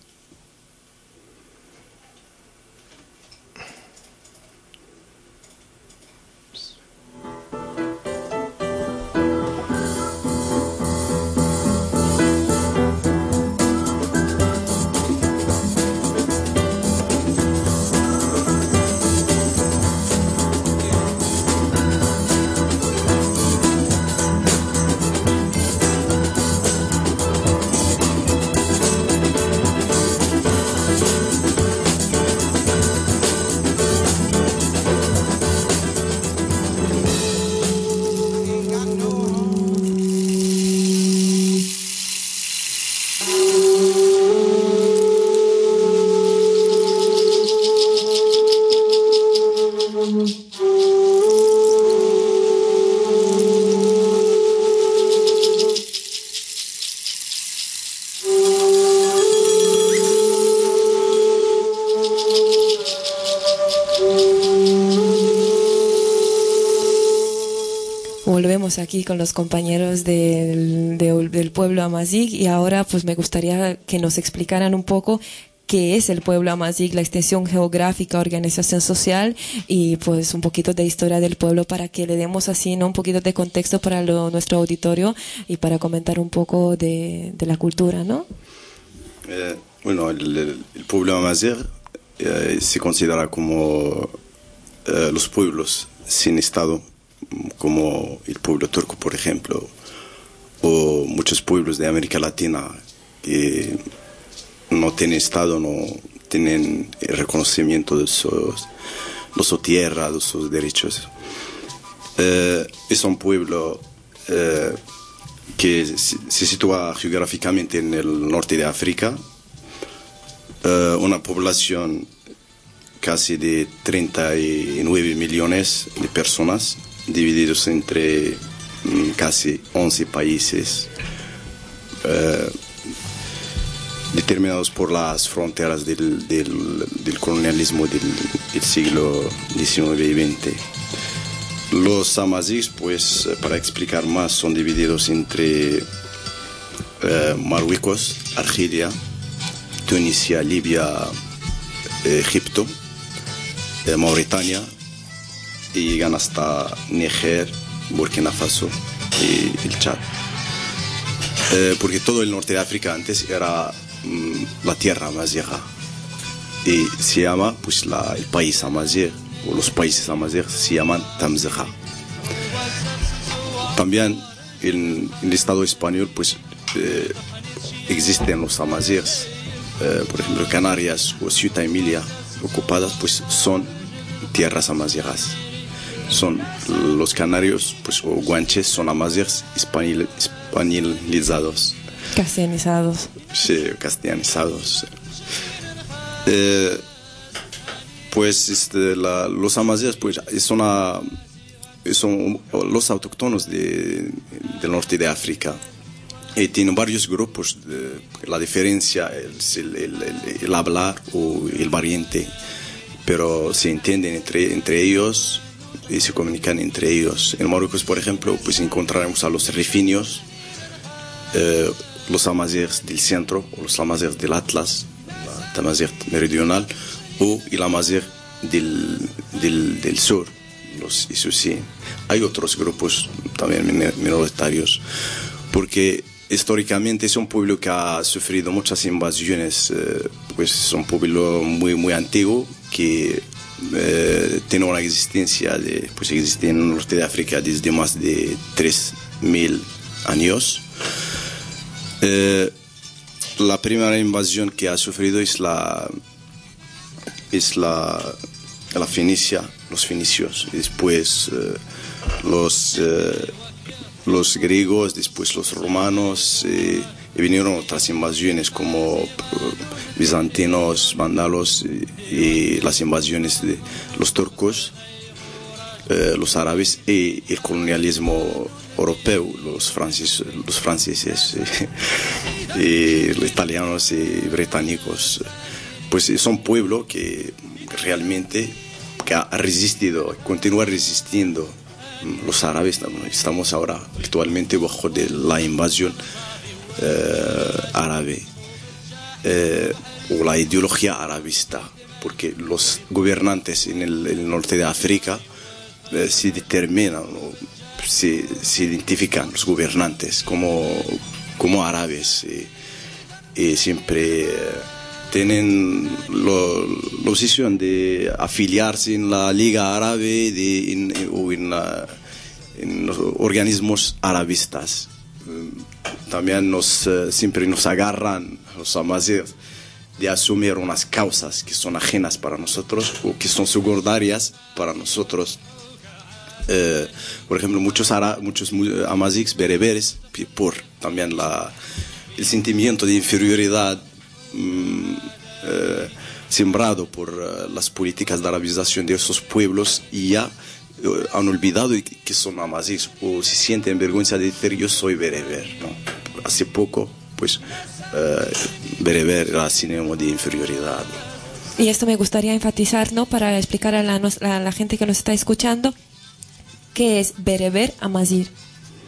aquí con los compañeros del pueblo Amazigh y ahora pues me gustaría que nos explicaran un poco qué es el pueblo Amazigh, la extensión geográfica, organización social y pues un poquito de historia del pueblo para que le demos así, ¿no? Un poquito de contexto para nuestro auditorio y para comentar un poco de la cultura, ¿no? Bueno, el pueblo Amazigh se considera como los pueblos sin Estado, como el pueblo turco, por ejemplo, o muchos pueblos de América Latina que no tienen Estado, no tienen el reconocimiento de su tierra, de sus derechos. Es un pueblo que se sitúa geográficamente en el norte de África, una población casi de 39 millones de personas, divididos entre casi 11 países, determinados por las fronteras del colonialismo del siglo XIX y XX. Los Amazighs, pues, para explicar más, son divididos entre Marruecos, Argelia, Tunisia, Libia, Egipto, Mauritania, y llegan hasta Níger, Burkina Faso y el Chad. Porque todo el norte de África antes era la tierra Amazigh y se llama pues el país Amazigh o los países Amazigh se llaman Tamzighah. También en el Estado español pues existen los Amazighs, por ejemplo Canarias o Ceuta y Melilla ocupadas pues son tierras Amazighas. Son los canarios pues o guanches son Amazighs españolizados. Castellanizados. Sí, castellanizados. Pues los Amazighs pues son los autóctonos del norte de África y tienen varios grupos. La diferencia es el hablar o el variante, pero se entienden entre ellos y se comunican entre ellos. En Marruecos, por ejemplo, pues encontraremos a los rifinios, los Amazighs del centro o los Amazighs del Atlas, la Amazigh meridional, o el Amazigh del sur, los Isusi. Hay otros grupos también minoritarios, porque históricamente es un pueblo que ha sufrido muchas invasiones, pues es un pueblo muy, muy antiguo que tiene una existencia, pues existe en el norte de África desde más de 3.000 años. La primera invasión que ha sufrido es la Fenicia, los fenicios, y después los griegos, después los romanos, y vinieron otras invasiones como bizantinos, vándalos y las invasiones de los turcos, los árabes y el colonialismo europeo, los franceses y los italianos y británicos. Pues es un pueblo que realmente que ha resistido, continúa resistiendo. Los árabes estamos ahora actualmente bajo de la invasión árabe o la ideología arabista, porque los gobernantes en el norte de África se determinan, se identifican los gobernantes como árabes y siempre tienen la posición de afiliarse en la Liga Árabe o en los organismos arabistas. También siempre nos agarran los Amazighs de asumir unas causas que son ajenas para nosotros o que son secundarias para nosotros. Por ejemplo, muchos Amazighs bereberes, por también el sentimiento de inferioridad sembrado por las políticas de arabización de esos pueblos, y ya han olvidado que son Amazighs o se sienten vergüenza de decir yo soy bereber, ¿no? Hace poco pues bereber era sinónimo de inferioridad. Y esto me gustaría enfatizar, ¿no? Para explicar a la gente que nos está escuchando qué es bereber Amazigh.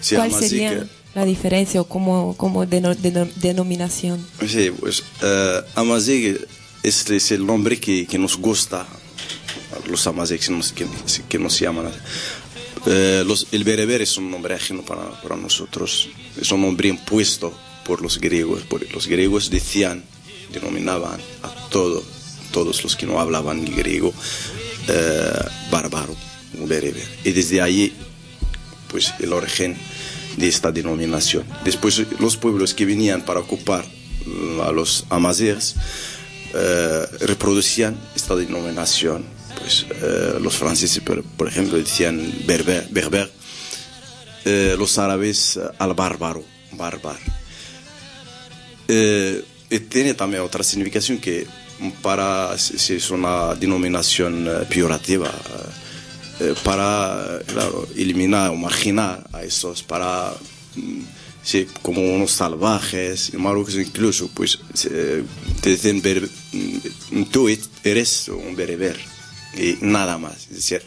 Sí, ¿Cuál Amazigh, sería la diferencia o como denominación? Sí, pues Amazigh es el nombre que nos gusta, los Amazighs que nos llaman. El bereber es un nombre ajeno para nosotros, es un nombre impuesto por los griegos. Los griegos denominaban a todos los que no hablaban el griego bárbaro, bereber. Y desde ahí, pues el origen de esta denominación. Después los pueblos que venían para ocupar a los amazighs reproducían esta denominación. Pues los franceses, por ejemplo, decían berber, los árabes al bárbaro. Tiene también otra significación que es una denominación peyorativa, para eliminar o marginar a esos, como unos salvajes. En Marruecos incluso pues te dicen tú eres un bereber y nada más, es decir,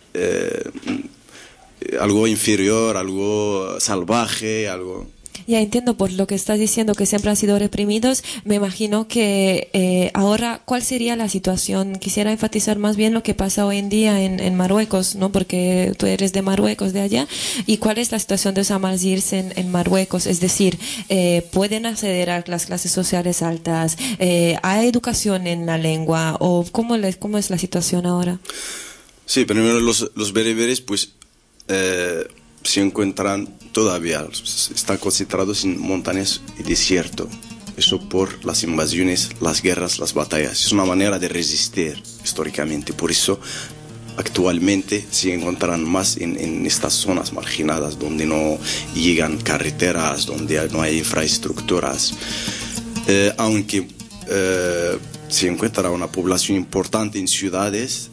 algo inferior, algo salvaje, algo. Ya entiendo por lo que estás diciendo que siempre han sido reprimidos. Me imagino que ahora, ¿cuál sería la situación? Quisiera enfatizar más bien lo que pasa hoy en día en Marruecos, ¿no? Porque tú eres de Marruecos, de allá. ¿Y cuál es la situación de los amazighs en Marruecos? Es decir, ¿pueden acceder a las clases sociales altas? ¿Hay educación en la lengua? ¿O cómo es la situación ahora? Sí, primero los bereberes, pues se encuentran todavía, están concentrados en montañas y desierto. Eso por las invasiones, las guerras, las batallas. Es una manera de resistir históricamente. Por eso actualmente se encuentran más en estas zonas marginadas donde no llegan carreteras, donde no hay infraestructuras. Aunque se encuentra una población importante en ciudades,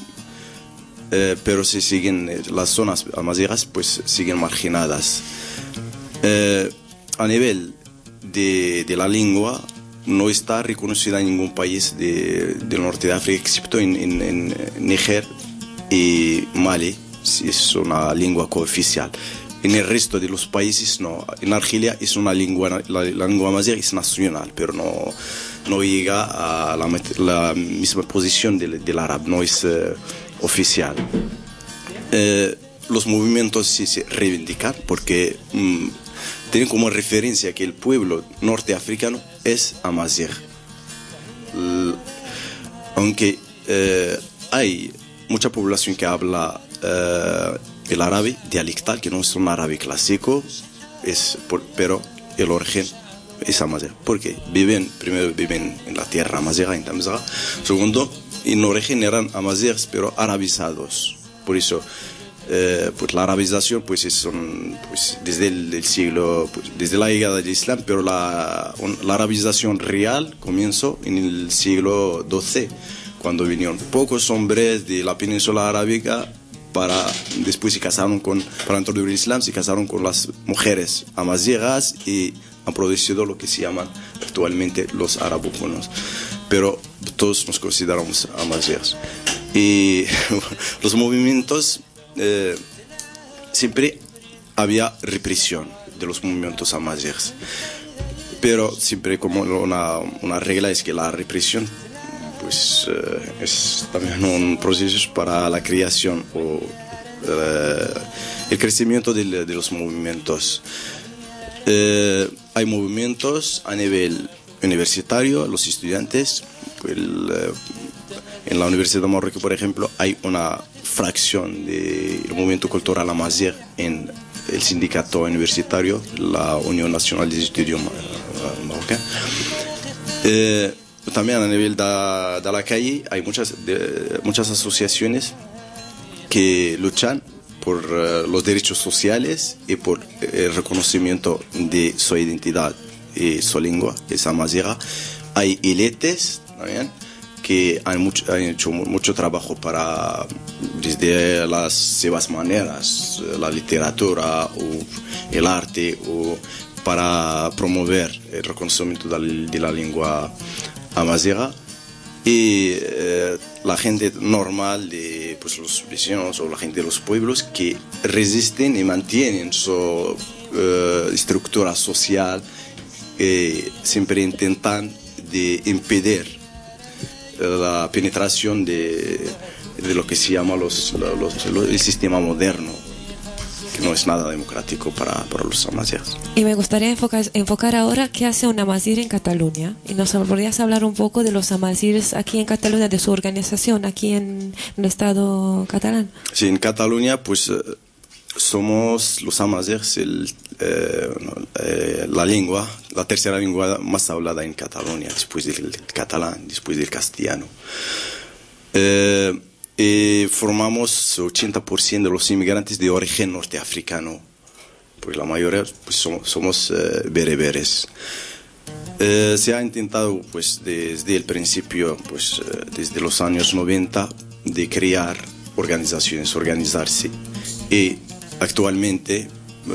pero se siguen las zonas amazighas, pues siguen marginadas. A nivel de la lengua no está reconocida en ningún país del norte de África, excepto en Níger y Mali. Es una lengua cooficial. En el resto de los países no. En Argelia es una lengua, la lengua amazigh es nacional, pero no llega a la misma posición del árabe, no es oficial. Los movimientos sí se reivindican porque tienen como referencia que el pueblo norteafricano es amazigh. Aunque hay mucha población que habla el árabe dialectal, que no es un árabe clásico, pero el origen es amazigh. Porque primero viven en la tierra amazigha, en Tamizagha. Segundo, en origen eran amazighs, pero arabizados. Por eso, pues la arabización pues desde el siglo, pues, desde la llegada del Islam, pero la arabización real comenzó en el siglo XII, cuando vinieron pocos hombres de la península arábiga después se casaron para introducir el Islam, se casaron con las mujeres amazighas y han producido lo que se llaman actualmente los arabófonos. Pero todos nos consideramos amazighs. Y los movimientos, siempre había represión de los movimientos amazighs. Pero siempre como una regla es que la represión pues es también un proceso para la creación o el crecimiento de los movimientos. Hay movimientos a nivel universitario, los estudiantes. En la Universidad de Marruecos, por ejemplo, hay una fracción del movimiento cultural amazigh en el sindicato universitario, la Unión Nacional de Estudios Marroquín. También a nivel de la calle hay muchas asociaciones que luchan por los derechos sociales y por el reconocimiento de su identidad y su lengua, que es amazigha. Hay élites también que han hecho mucho trabajo desde las maneras, la literatura o el arte, o para promover el reconocimiento de la lengua amazigha. y la gente normal de pues, los vecinos o la gente de los pueblos que resisten y mantienen su estructura social, siempre intentan de impedir la penetración de lo que se llama el sistema moderno, que no es nada democrático para los amazirs. Y me gustaría enfocar ahora qué hace un amazir en Cataluña. Y nos podrías hablar un poco de los amazirs aquí en Cataluña, de su organización aquí en el Estado catalán. Sí, en Cataluña pues somos los amazirs la tercera lengua más hablada en Cataluña, después del catalán, después del castellano. Formamos 80% de los inmigrantes de origen norteafricano, pues la mayoría pues, somos bereberes. Se ha intentado pues desde el principio, pues desde los años 90, de crear organizaciones, organizarse, y actualmente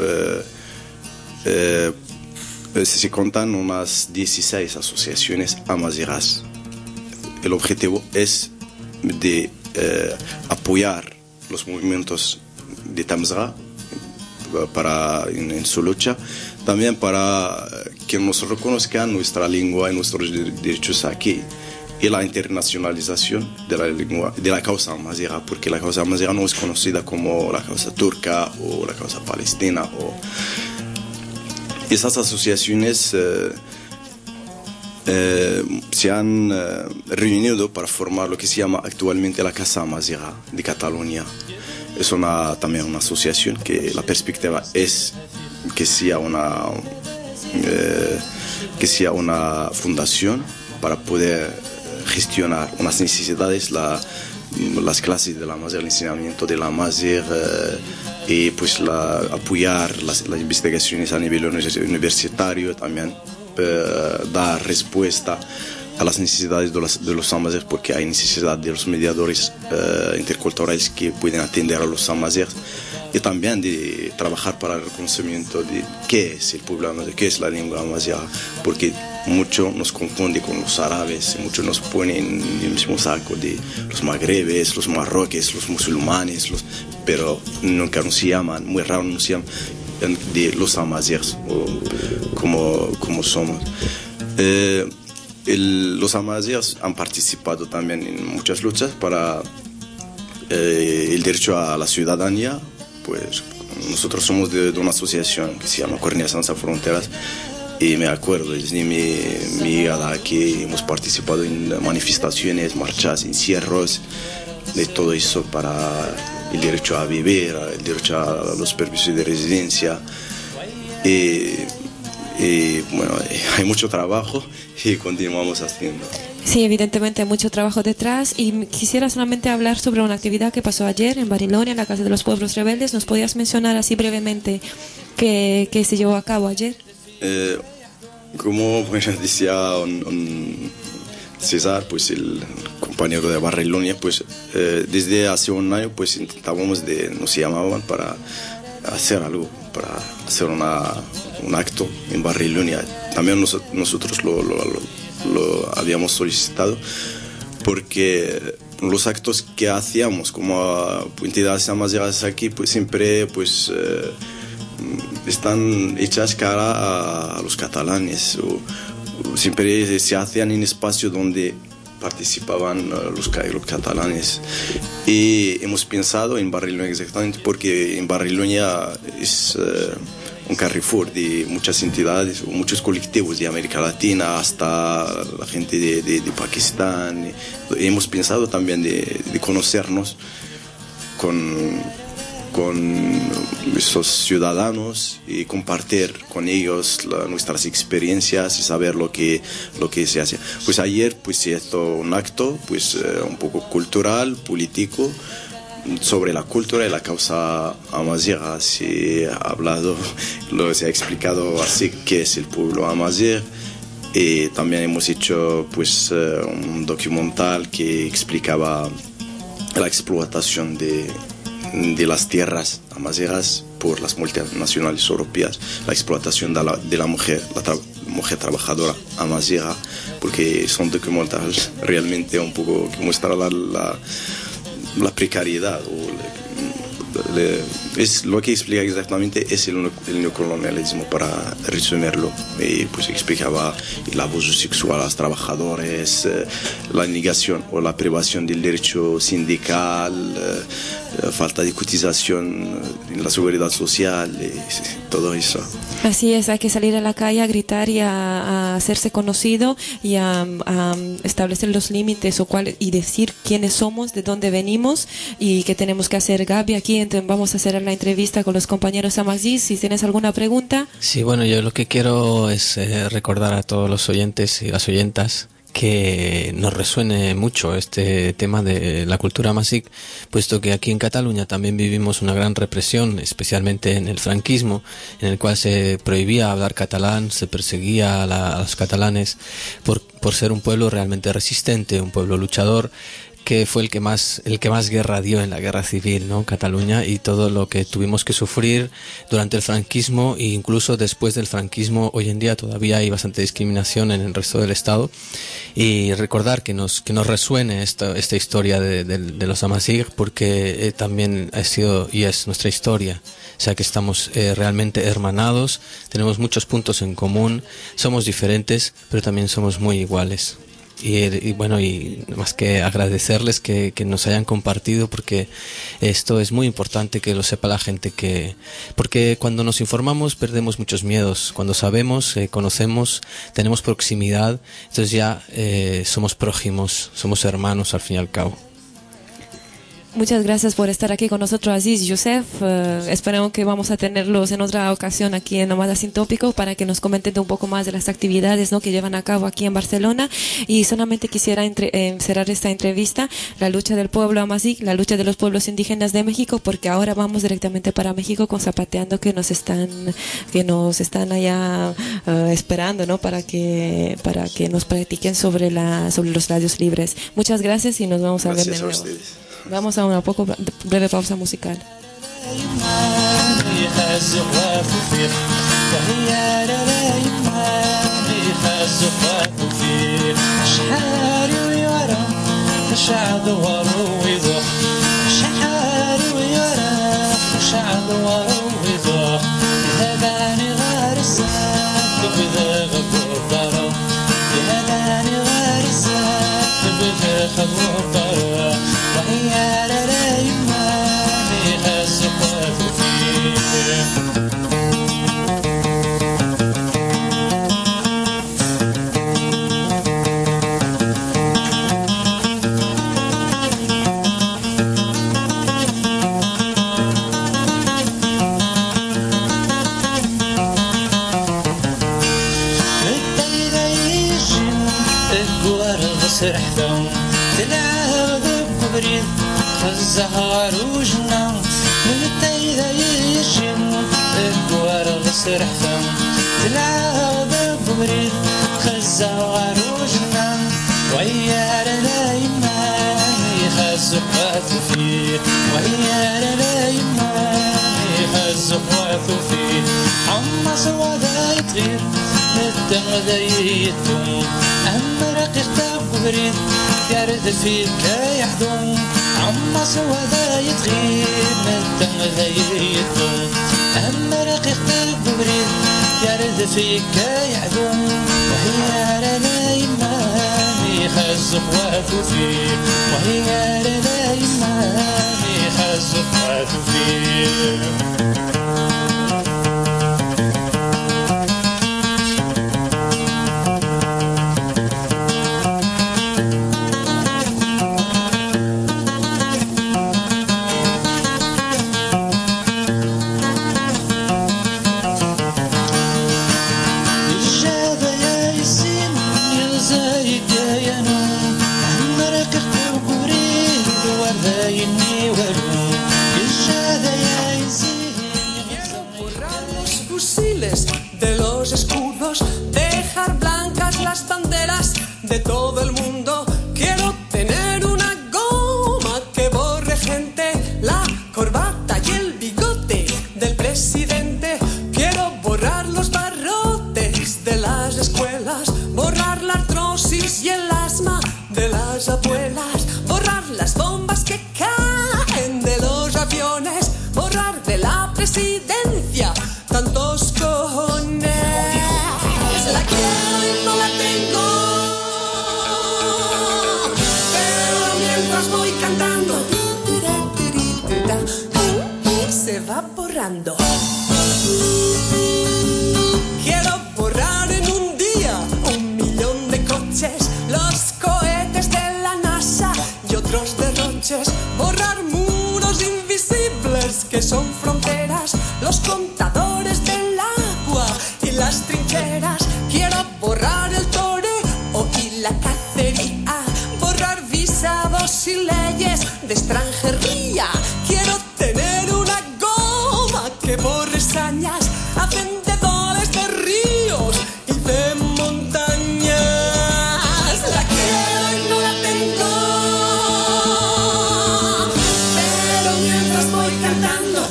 se contan unas 16 asociaciones amaziras. El objetivo es de apoyar los movimientos de Tamzra en su lucha, también para que nos reconozcan nuestra lengua y nuestros derechos aquí, y la internacionalización de la lengua, de la causa amazigha, porque la causa amazigha no es conocida como la causa turca o la causa palestina. Esas asociaciones se han reunido para formar lo que se llama actualmente la Casa Amazigha de Cataluña. Es también una asociación que la perspectiva es que sea una fundación para poder gestionar unas necesidades, las clases de la Amazigh, el enseñamiento de la Amazigh, y pues apoyar las investigaciones a nivel universitario, también dar respuesta a las necesidades de los amazirs, porque hay necesidad de los mediadores interculturales que pueden atender a los amazirs, y también de trabajar para el reconocimiento de qué es el pueblo amazigh, qué es la lengua amazigha, porque mucho nos confunde con los árabes, mucho nos ponen en el mismo saco de los magrebes, los marroquíes, los musulmanes, pero nunca nos llaman, muy raro nos llaman de los amazirs como somos. Los amazirs han participado también en muchas luchas para el derecho a la ciudadanía. Pues nosotros somos de una asociación que se llama Coordinación Sin Fronteras, y me acuerdo desde mi llegada que hemos participado en manifestaciones, marchas, encierros, de todo eso para el derecho a vivir, el derecho a los permisos de residencia. Bueno, hay mucho trabajo y continuamos haciendo. Sí, evidentemente hay mucho trabajo detrás, y quisiera solamente hablar sobre una actividad que pasó ayer en Barilonia, en la Casa de los Pueblos Rebeldes. ¿Nos podías mencionar así brevemente qué se llevó a cabo ayer? Como decía César, pues el compañero de Barilonia, pues desde hace un año pues intentábamos nos llamaban para hacer algo, para hacer un acto en Barilonia. También nosotros lo habíamos solicitado, porque los actos que hacíamos como entidades amazighas aquí pues siempre pues están hechas cara a los catalanes, o siempre se hacían en espacio donde participaban los catalanes, y hemos pensado en Barilonia exactamente porque en Barilonia es un carrefour de muchas entidades, muchos colectivos de América Latina, hasta la gente de Pakistán. Hemos pensado también de conocernos con esos ciudadanos y compartir con ellos nuestras experiencias y saber lo que se hace. Pues ayer pues se hizo un acto pues un poco cultural, político, sobre la cultura y la causa amazigha. Se ha hablado, se ha explicado así qué es el pueblo amazigh, y también hemos hecho pues un documental que explicaba la explotación de las tierras amazighas por las multinacionales europeas, la explotación de la mujer, mujer trabajadora amazigha, porque son documentales realmente un poco que muestran la precariedad es lo que explica exactamente es el neocolonialismo, para resumirlo. Y pues explicaba el abuso sexual a los trabajadores, la negación o la privación del derecho sindical, falta de cotización en la seguridad social, todo eso. Así es, hay que salir a la calle a gritar y a hacerse conocido y a establecer los límites y decir quiénes somos, de dónde venimos y qué tenemos que hacer. Gaby, aquí vamos a hacer la entrevista con los compañeros amazigh. Si tienes alguna pregunta. Sí, bueno, yo lo que quiero es recordar a todos los oyentes y las oyentas que nos resuene mucho este tema de la cultura amazigh, puesto que aquí en Cataluña también vivimos una gran represión, especialmente en el franquismo, en el cual se prohibía hablar catalán, se perseguía a los catalanes por ser un pueblo realmente resistente, un pueblo luchador, que fue el que más guerra dio en la guerra civil, ¿no? Cataluña, y todo lo que tuvimos que sufrir durante el franquismo e incluso después del franquismo. Hoy en día todavía hay bastante discriminación en el resto del Estado, y recordar que nos resuene esta historia de los amazigh, porque también ha sido y es nuestra historia. O sea que estamos realmente hermanados, tenemos muchos puntos en común, somos diferentes, pero también somos muy iguales. Y bueno, y más que agradecerles que nos hayan compartido, porque esto es muy importante que lo sepa la gente, porque cuando nos informamos perdemos muchos miedos, cuando sabemos, conocemos, tenemos proximidad, entonces ya somos prójimos, somos hermanos al fin y al cabo. Muchas gracias por estar aquí con nosotros, Aziz, Joseph. Esperemos que vamos a tenerlos en otra ocasión aquí en Nómadas Sin Tópico para que nos comenten un poco más de las actividades, ¿no?, que llevan a cabo aquí en Barcelona. Y solamente quisiera cerrar esta entrevista, la lucha del pueblo amazigh, la lucha de los pueblos indígenas de México, porque ahora vamos directamente para México con Zapateando, que nos están allá esperando, ¿no?, para que nos practiquen sobre los radios libres. Muchas gracias y nos vamos a ver de nuevo. Vamos a una breve pausa musical. الزهر وجنان من التايدة يجن الكوار غسر حفن تلعب ببريد خزهر وجنان ويار لايمان يخزق واثو فيه ويار لايمان يخزق واثو فيه عما سوادا يطير الدم ذا يتم أما رقيق ببريد يارد فيك يحضن عما سوادا يتغيب الدم ذا يتم أما رقيق ببريد يارد فيك يحضن وهي لا يمان يخزق واثو فيه وهي لا يمان يخزق واثو فيه de los escudos, dejar blancas las banderas de todo el mundo. Quiero tener una goma que borre gente, la corbata y el bigote del presidente. Quiero borrar los barrotes de las borrando. Quiero borrar en un día 1.000.000 de coches, los cohetes de la NASA y otros derroches. Borrar muros invisibles que son fronteras, los contadores del agua y las trincheras. Quiero borrar el toreo y la cacería, borrar visados y leyes de extranjería. Quiero tener una goma que borre sañas a vendedores de ríos y de montañas. La quiero y no la tengo, pero mientras voy cantando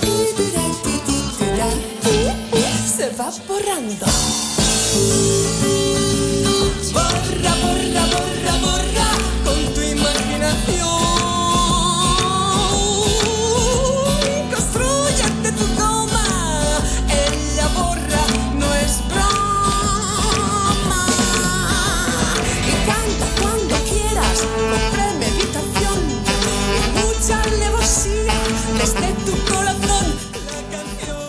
se va borrando. Borra, borra, borra, borra con tu imaginación. Construyete tu goma, ella borra, no es broma. Y canta cuando quieras, con premeditación y mucha alevosía desde tu corazón la canción.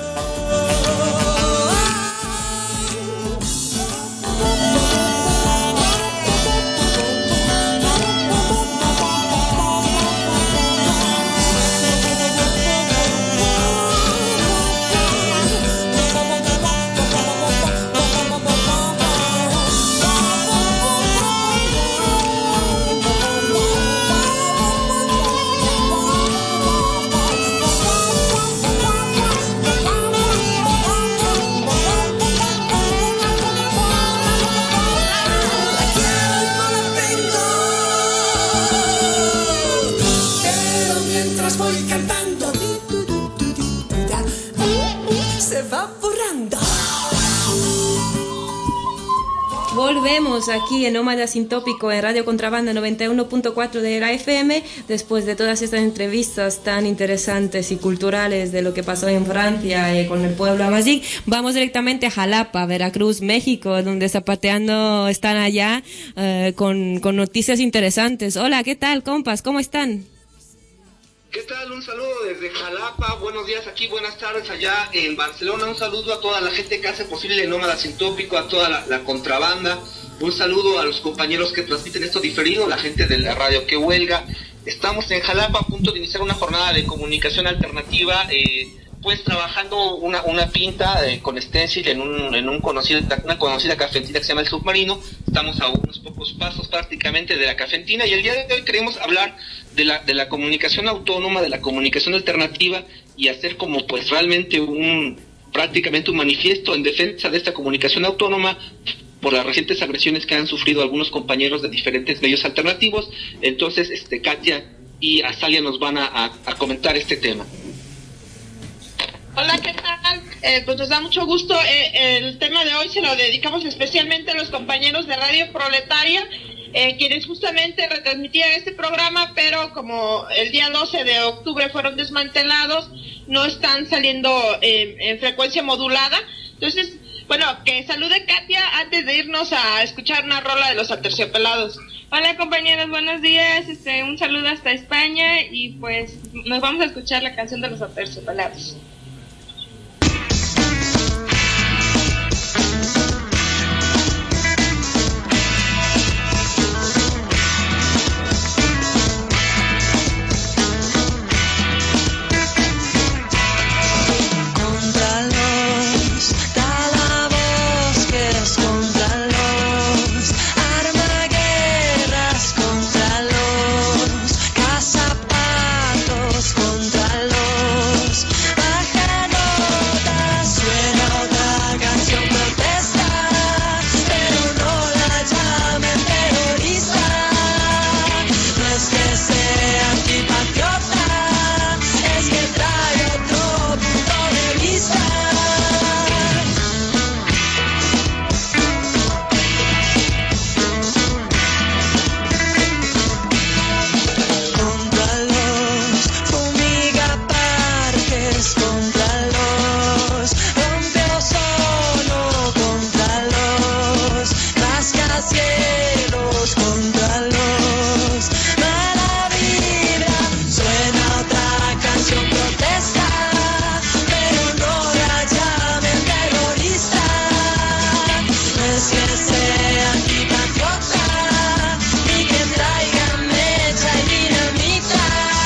Volvemos aquí en Nómada Sin Tópico en Radio Contrabanda 91.4 de la FM después de todas estas entrevistas tan interesantes y culturales de lo que pasó en Francia con el pueblo amazigh. Vamos directamente a Jalapa, Veracruz, México, donde Zapateando están allá con noticias interesantes. Hola, ¿qué tal, compas? ¿Cómo están? ¿Qué tal? Un saludo desde Jalapa, buenos días aquí, buenas tardes allá en Barcelona, un saludo a toda la gente que hace posible Nómada Sin Tópico, a toda la contrabanda, un saludo a los compañeros que transmiten esto diferido, la gente de la radio que huelga. Estamos en Jalapa a punto de iniciar una jornada de comunicación alternativa, pues trabajando una pinta con stencil en una conocida cafetina que se llama El Submarino. Estamos a unos pocos pasos prácticamente de la cafetina y el día de hoy queremos hablar de la comunicación autónoma, de la comunicación alternativa y hacer como pues realmente prácticamente un manifiesto en defensa de esta comunicación autónoma por las recientes agresiones que han sufrido algunos compañeros de diferentes medios alternativos. Entonces Katia y Azalia nos van a comentar este tema. Hola, ¿qué tal? Pues nos da mucho gusto. El tema de hoy se lo dedicamos especialmente a los compañeros de Radio Proletaria, quienes justamente retransmitían este programa, pero como el día 12 de octubre fueron desmantelados, no están saliendo en frecuencia modulada. Entonces, bueno, que salude Katia antes de irnos a escuchar una rola de Los Aterciopelados. Hola compañeros, buenos días, un saludo hasta España y pues nos vamos a escuchar la canción de Los Aterciopelados. Contra los es que sea antipatriota y que traiga mecha y dinamita.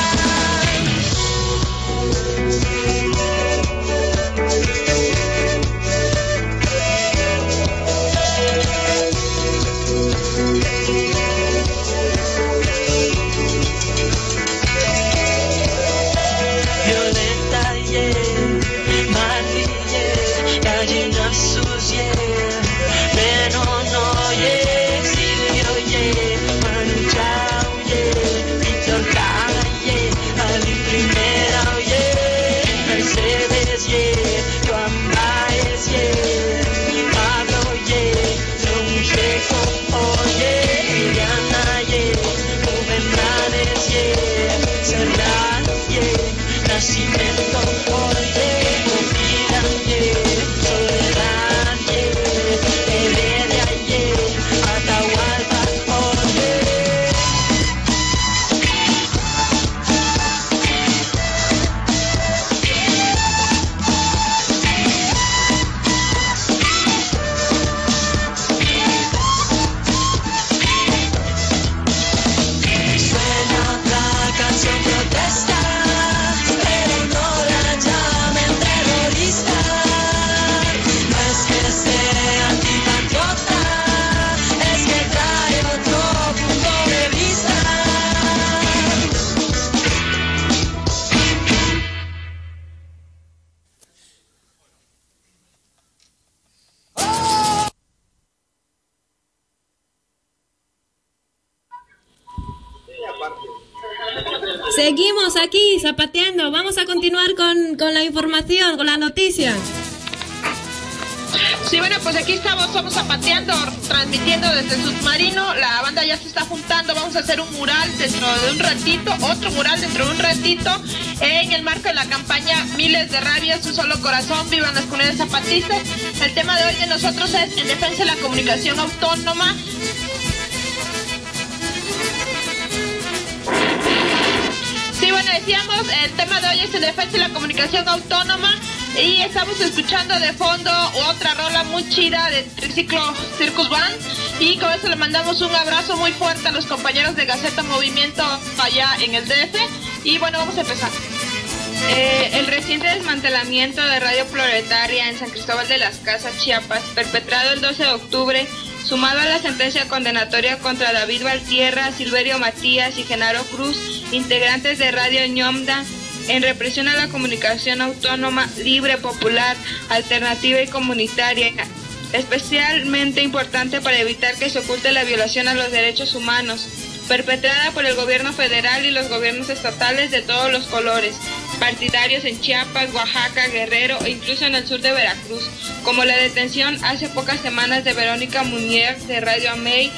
Violeta, yeah, Marley, yeah, gallina sus, yeah, Veneno, yeah, Exilio, yeah, Manu Chao, yeah, Víctor Jara, yeah, Ali Primera, yeah, Mercedes, yeah, Joan Baez, yeah, Pablo, yeah, León Checo, oh, yeah, Liliana, yeah, Rubén Blades, yeah, Serrat, yeah, Nacimiento, oye, Vida, yeah, Soledad, yeah, Heredia, yeah, Atahualpa, oye. Suena otra canción protesta, pero no la llamen terrorista. No es que sea antipatriota, es que trae otro punto de vista. Seguimos aquí zapateando. Vamos a continuar con la información, con la noticia. Sí, bueno, pues aquí estamos zapateando, transmitiendo desde el submarino. La banda ya se está juntando. Vamos a hacer un mural dentro de un ratito, otro mural dentro de un ratito, en el marco de la campaña Miles de Rabias, un solo corazón, vivan las comunidades zapatistas. El tema de hoy de nosotros es en defensa de la comunicación autónoma. Sí, bueno, decíamos, el tema de hoy es en defensa de la comunicación autónoma y estamos escuchando de fondo otra rola muy chida de Triciclo Circus Band, y con eso le mandamos un abrazo muy fuerte a los compañeros de Gaceta Movimiento allá en el DF. Y bueno, vamos a empezar. El reciente desmantelamiento de Radio Proletaria en San Cristóbal de las Casas, Chiapas, perpetrado el 12 de octubre, sumado a la sentencia condenatoria contra David Valtierra, Silverio Matías y Genaro Cruz, integrantes de Radio Ñomda, en represión a la comunicación autónoma, libre, popular, alternativa y comunitaria, especialmente importante para evitar que se oculte la violación a los derechos humanos, perpetrada por el gobierno federal y los gobiernos estatales de todos los colores, partidarios en Chiapas, Oaxaca, Guerrero e incluso en el sur de Veracruz, como la detención hace pocas semanas de Verónica Munier de Radio Amey,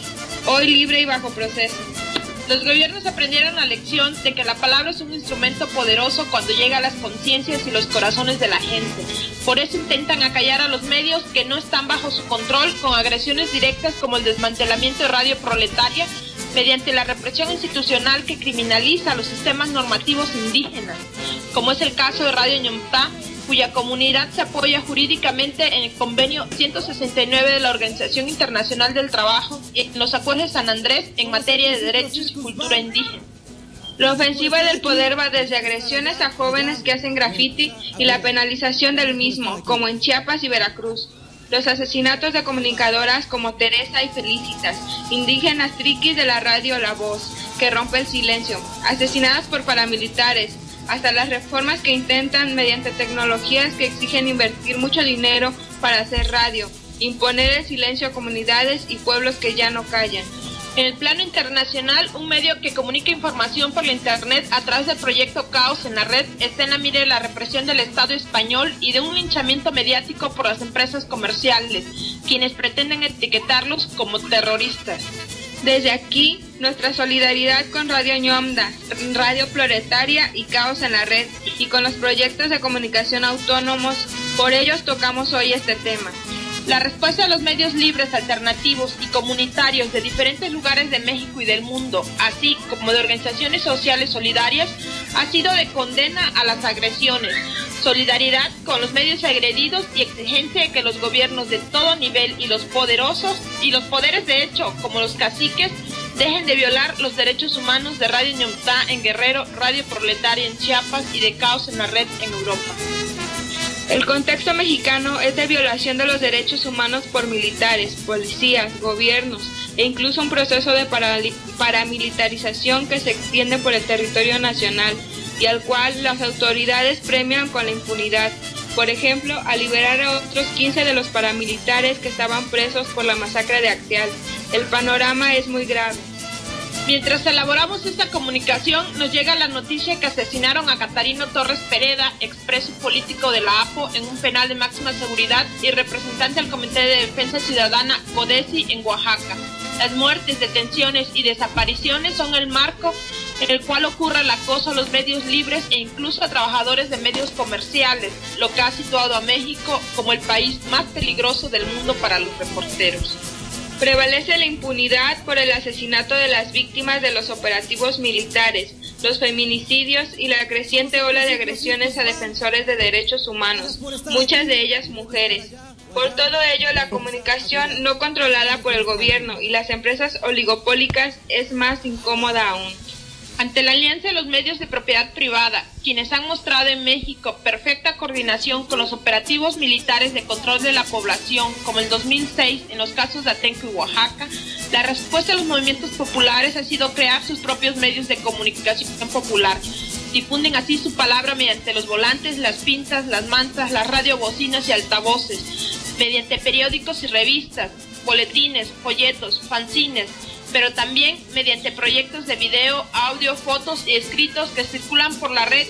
hoy libre y bajo proceso. Los gobiernos aprendieron la lección de que la palabra es un instrumento poderoso cuando llega a las conciencias y los corazones de la gente. Por eso intentan acallar a los medios que no están bajo su control con agresiones directas como el desmantelamiento de Radio Proletaria, mediante la represión institucional que criminaliza los sistemas normativos indígenas, como es el caso de Radio Ñomta, cuya comunidad se apoya jurídicamente en el convenio 169 de la Organización Internacional del Trabajo y en los acuerdos de San Andrés en materia de derechos y cultura indígena. La ofensiva del poder va desde agresiones a jóvenes que hacen graffiti y la penalización del mismo, como en Chiapas y Veracruz. Los asesinatos de comunicadoras como Teresa y Felicitas, indígenas triquis de la radio La Voz, que rompe el silencio, asesinadas por paramilitares, hasta las reformas que intentan mediante tecnologías que exigen invertir mucho dinero para hacer radio, imponer el silencio a comunidades y pueblos que ya no callan. En el plano internacional, un medio que comunica información por la internet a través del proyecto Caos en la Red está en la mira de la represión del Estado español y de un linchamiento mediático por las empresas comerciales, quienes pretenden etiquetarlos como terroristas. Desde aquí, nuestra solidaridad con Radio Ñomda, Radio Proletaria y Caos en la Red, y con los proyectos de comunicación autónomos, por ellos tocamos hoy este tema. La respuesta de los medios libres, alternativos y comunitarios de diferentes lugares de México y del mundo, así como de organizaciones sociales solidarias, ha sido de condena a las agresiones. solidaridad con los medios agredidos y exigencia de que los gobiernos de todo nivel y los poderosos y los poderes de hecho, como los caciques, dejen de violar los derechos humanos de Radio Ñuntá en Guerrero, Radio Proletaria en Chiapas y de Caos en la Red en Europa. El contexto mexicano es de violación de los derechos humanos por militares, policías, gobiernos e incluso un proceso de paramilitarización que se extiende por el territorio nacional y al cual las autoridades premian con la impunidad. Por ejemplo, al liberar a otros 15 de los paramilitares que estaban presos por la masacre de Acteal. El panorama es muy grave. Mientras elaboramos esta comunicación, nos llega la noticia que asesinaron a Catarino Torres Pereda, expreso político de la APO, en un penal de máxima seguridad y representante del Comité de Defensa Ciudadana, CODECI, en Oaxaca. Las muertes, detenciones y desapariciones son el marco en el cual ocurre el acoso a los medios libres e incluso a trabajadores de medios comerciales, lo que ha situado a México como el país más peligroso del mundo para los reporteros. Prevalece la impunidad por el asesinato de las víctimas de los operativos militares, los feminicidios y la creciente ola de agresiones a defensores de derechos humanos, muchas de ellas mujeres. Por todo ello, la comunicación no controlada por el gobierno y las empresas oligopólicas es más incómoda aún. Ante la alianza de los medios de propiedad privada, quienes han mostrado en México perfecta coordinación con los operativos militares de control de la población, como el 2006 en los casos de Atenco y Oaxaca, la respuesta de los movimientos populares ha sido crear sus propios medios de comunicación popular. Difunden así su palabra mediante los volantes, las pintas, las mantas, las radiobocinas y altavoces, mediante periódicos y revistas, boletines, folletos, fanzines, pero también mediante proyectos de video, audio, fotos y escritos que circulan por la red.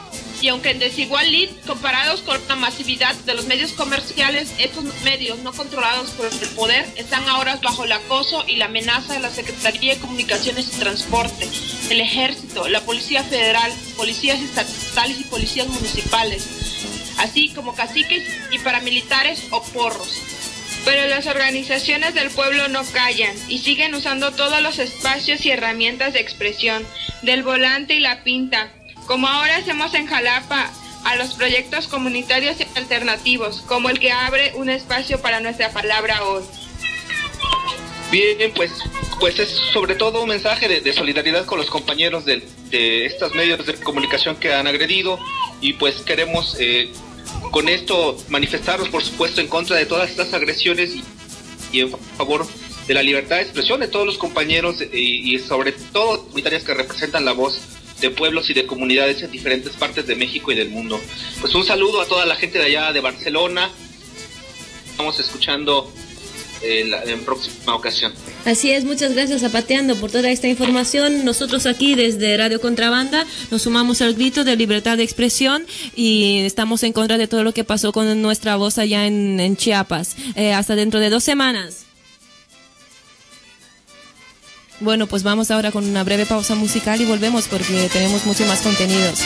Y aunque en desigual lid, comparados con la masividad de los medios comerciales, estos medios no controlados por el poder están ahora bajo el acoso y la amenaza de la Secretaría de Comunicaciones y Transporte, el Ejército, la Policía Federal, policías estatales y policías municipales, así como caciques y paramilitares o porros. Pero las organizaciones del pueblo no callan y siguen usando todos los espacios y herramientas de expresión, del volante y la pinta, como ahora hacemos en Jalapa, a los proyectos comunitarios y alternativos, como el que abre un espacio para nuestra palabra hoy. Bien, pues es sobre todo un mensaje de solidaridad con los compañeros de estos medios de comunicación que han agredido, y pues queremos con esto manifestarnos, por supuesto, en contra de todas estas agresiones y en favor de la libertad de expresión de todos los compañeros y sobre todo comunitarias que representan la voz de pueblos y de comunidades en diferentes partes de México y del mundo. Pues un saludo a toda la gente de allá de Barcelona. Estamos escuchando en próxima ocasión. Así es, muchas gracias Zapateando por toda esta información. Nosotros aquí desde Radio Contrabanda nos sumamos al grito de libertad de expresión y estamos en contra de todo lo que pasó con nuestra voz allá en Chiapas. Hasta dentro de 2 semanas. Bueno, pues vamos ahora con una breve pausa musical y volvemos porque tenemos mucho más contenidos.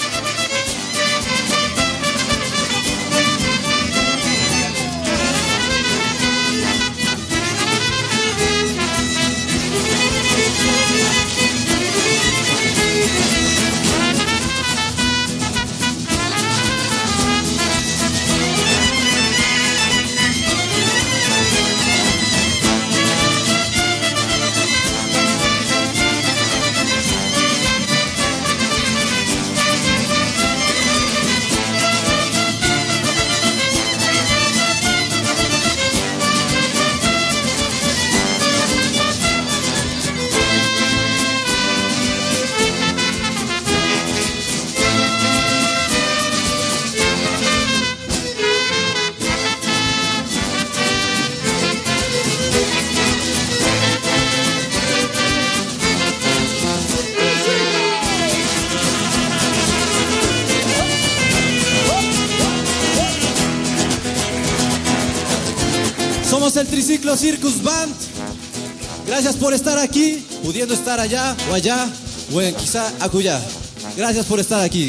Somos el Triciclo Circus Band. Gracias por estar aquí, pudiendo estar allá o en quizá acullá. Gracias por estar aquí.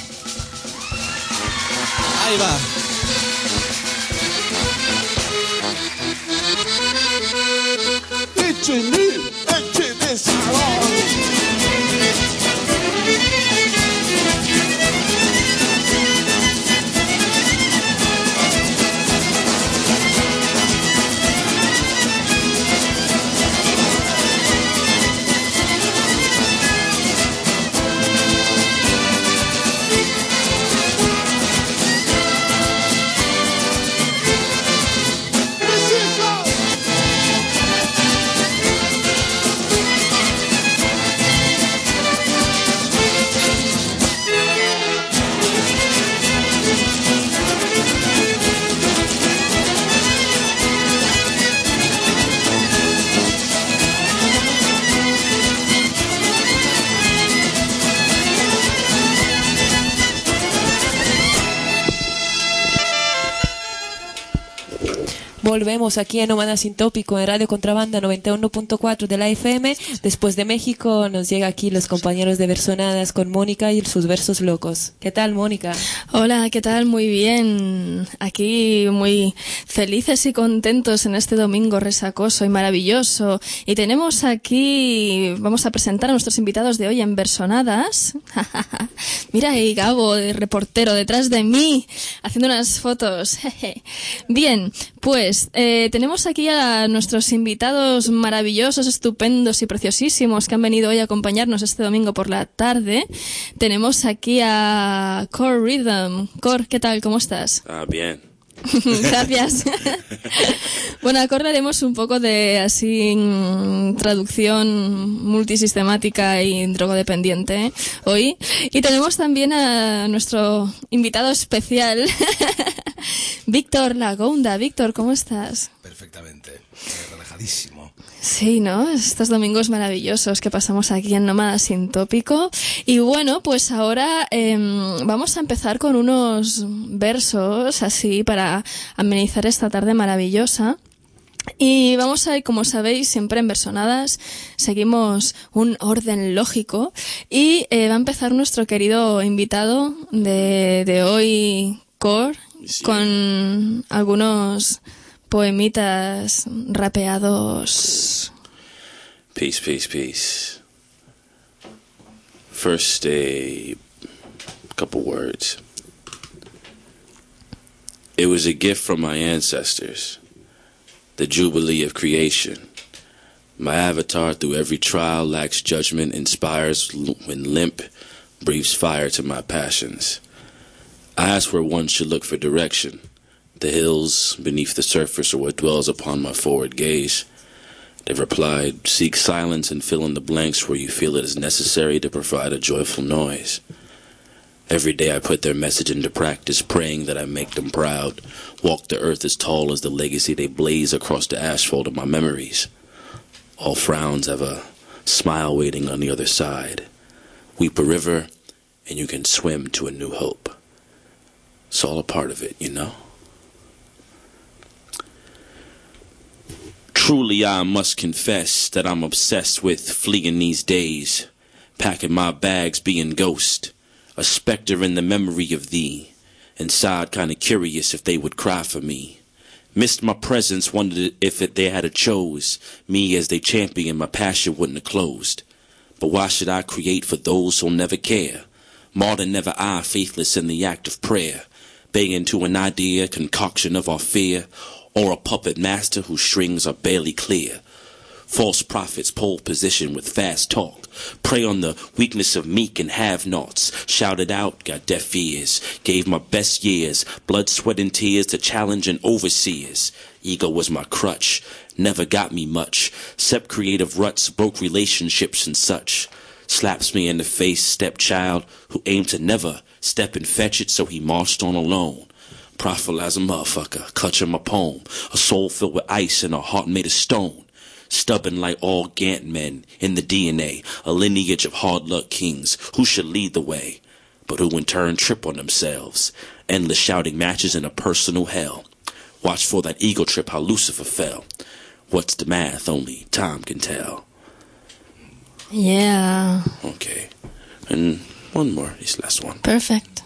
Ahí va. volvemos aquí en Nómada Sin Tópico en Radio Contrabanda 91.4 de la FM. Después de México nos llega aquí los compañeros de Versonadas con Mónica y sus versos locos. ¿Qué tal, Mónica? Hola, ¿qué tal? Muy bien. Aquí muy felices y contentos en este domingo resacoso y maravilloso. Y tenemos aquí, vamos a presentar a nuestros invitados de hoy en Versonadas. Mira ahí Gabo, de reportero, detrás de mí, haciendo unas fotos. Bien, pues tenemos aquí a nuestros invitados maravillosos, estupendos y preciosísimos que han venido hoy a acompañarnos este domingo por la tarde. Tenemos aquí a Core Rhythm. Core, ¿qué tal? ¿Cómo estás? Bien. Gracias. Bueno, acordaremos un poco de así traducción multisistemática y drogodependiente hoy. Y tenemos también a nuestro invitado especial, Víctor Lagonda. Víctor, ¿cómo estás? Perfectamente, relajadísimo. Sí, ¿no? Estos domingos maravillosos que pasamos aquí en Nómada Sin Tópico. Y bueno, pues ahora vamos a empezar con unos versos así para amenizar esta tarde maravillosa. Y vamos a ir, como sabéis, siempre en Versonadas seguimos un orden lógico y va a empezar nuestro querido invitado de hoy, Core, sí, con algunos poemitas rapeados. Peace, peace, peace. First, a couple words. It was a gift from my ancestors, the jubilee of creation. My avatar through every trial lacks judgment, inspires when limp, breathes fire to my passions. I ask where one should look for direction. The hills beneath the surface are what dwells upon my forward gaze. They've replied, seek silence and fill in the blanks where you feel it is necessary to provide a joyful noise. Every day I put their message into practice, praying that I make them proud. Walk the earth as tall as the legacy they blaze across the asphalt of my memories. All frowns have a smile waiting on the other side. Weep a river and you can swim to a new hope. It's all a part of it, you know? Truly I must confess that I'm obsessed with fleeing these days, packing my bags, being ghost, a specter in the memory of thee, inside kinda curious if they would cry for me. Missed my presence, wondered if they had a chose me as they champion, my passion wouldn't have closed. But why should I create for those who'll never care? More than never I, faithless in the act of prayer, begging to an idea, concoction of our fear, or a puppet master whose strings are barely clear. False prophets pole position with fast talk, prey on the weakness of meek and have-nots, shouted out, got deaf ears, gave my best years, blood, sweat, and tears to challenging overseers. Ego was my crutch, never got me much, except creative ruts, broke relationships and such. Slaps me in the face, stepchild, who aimed to never step and fetch it, so he marched on alone. Prophet as a motherfucker, clutching my poem, a soul filled with ice and a heart made of stone. Stubborn like all Gant men in the DNA, a lineage of hard luck kings who should lead the way, but who in turn trip on themselves. Endless shouting matches in a personal hell. Watch for that ego trip, how Lucifer fell. What's the math? Only time can tell. Yeah. Okay. And one more, this last one. Perfect.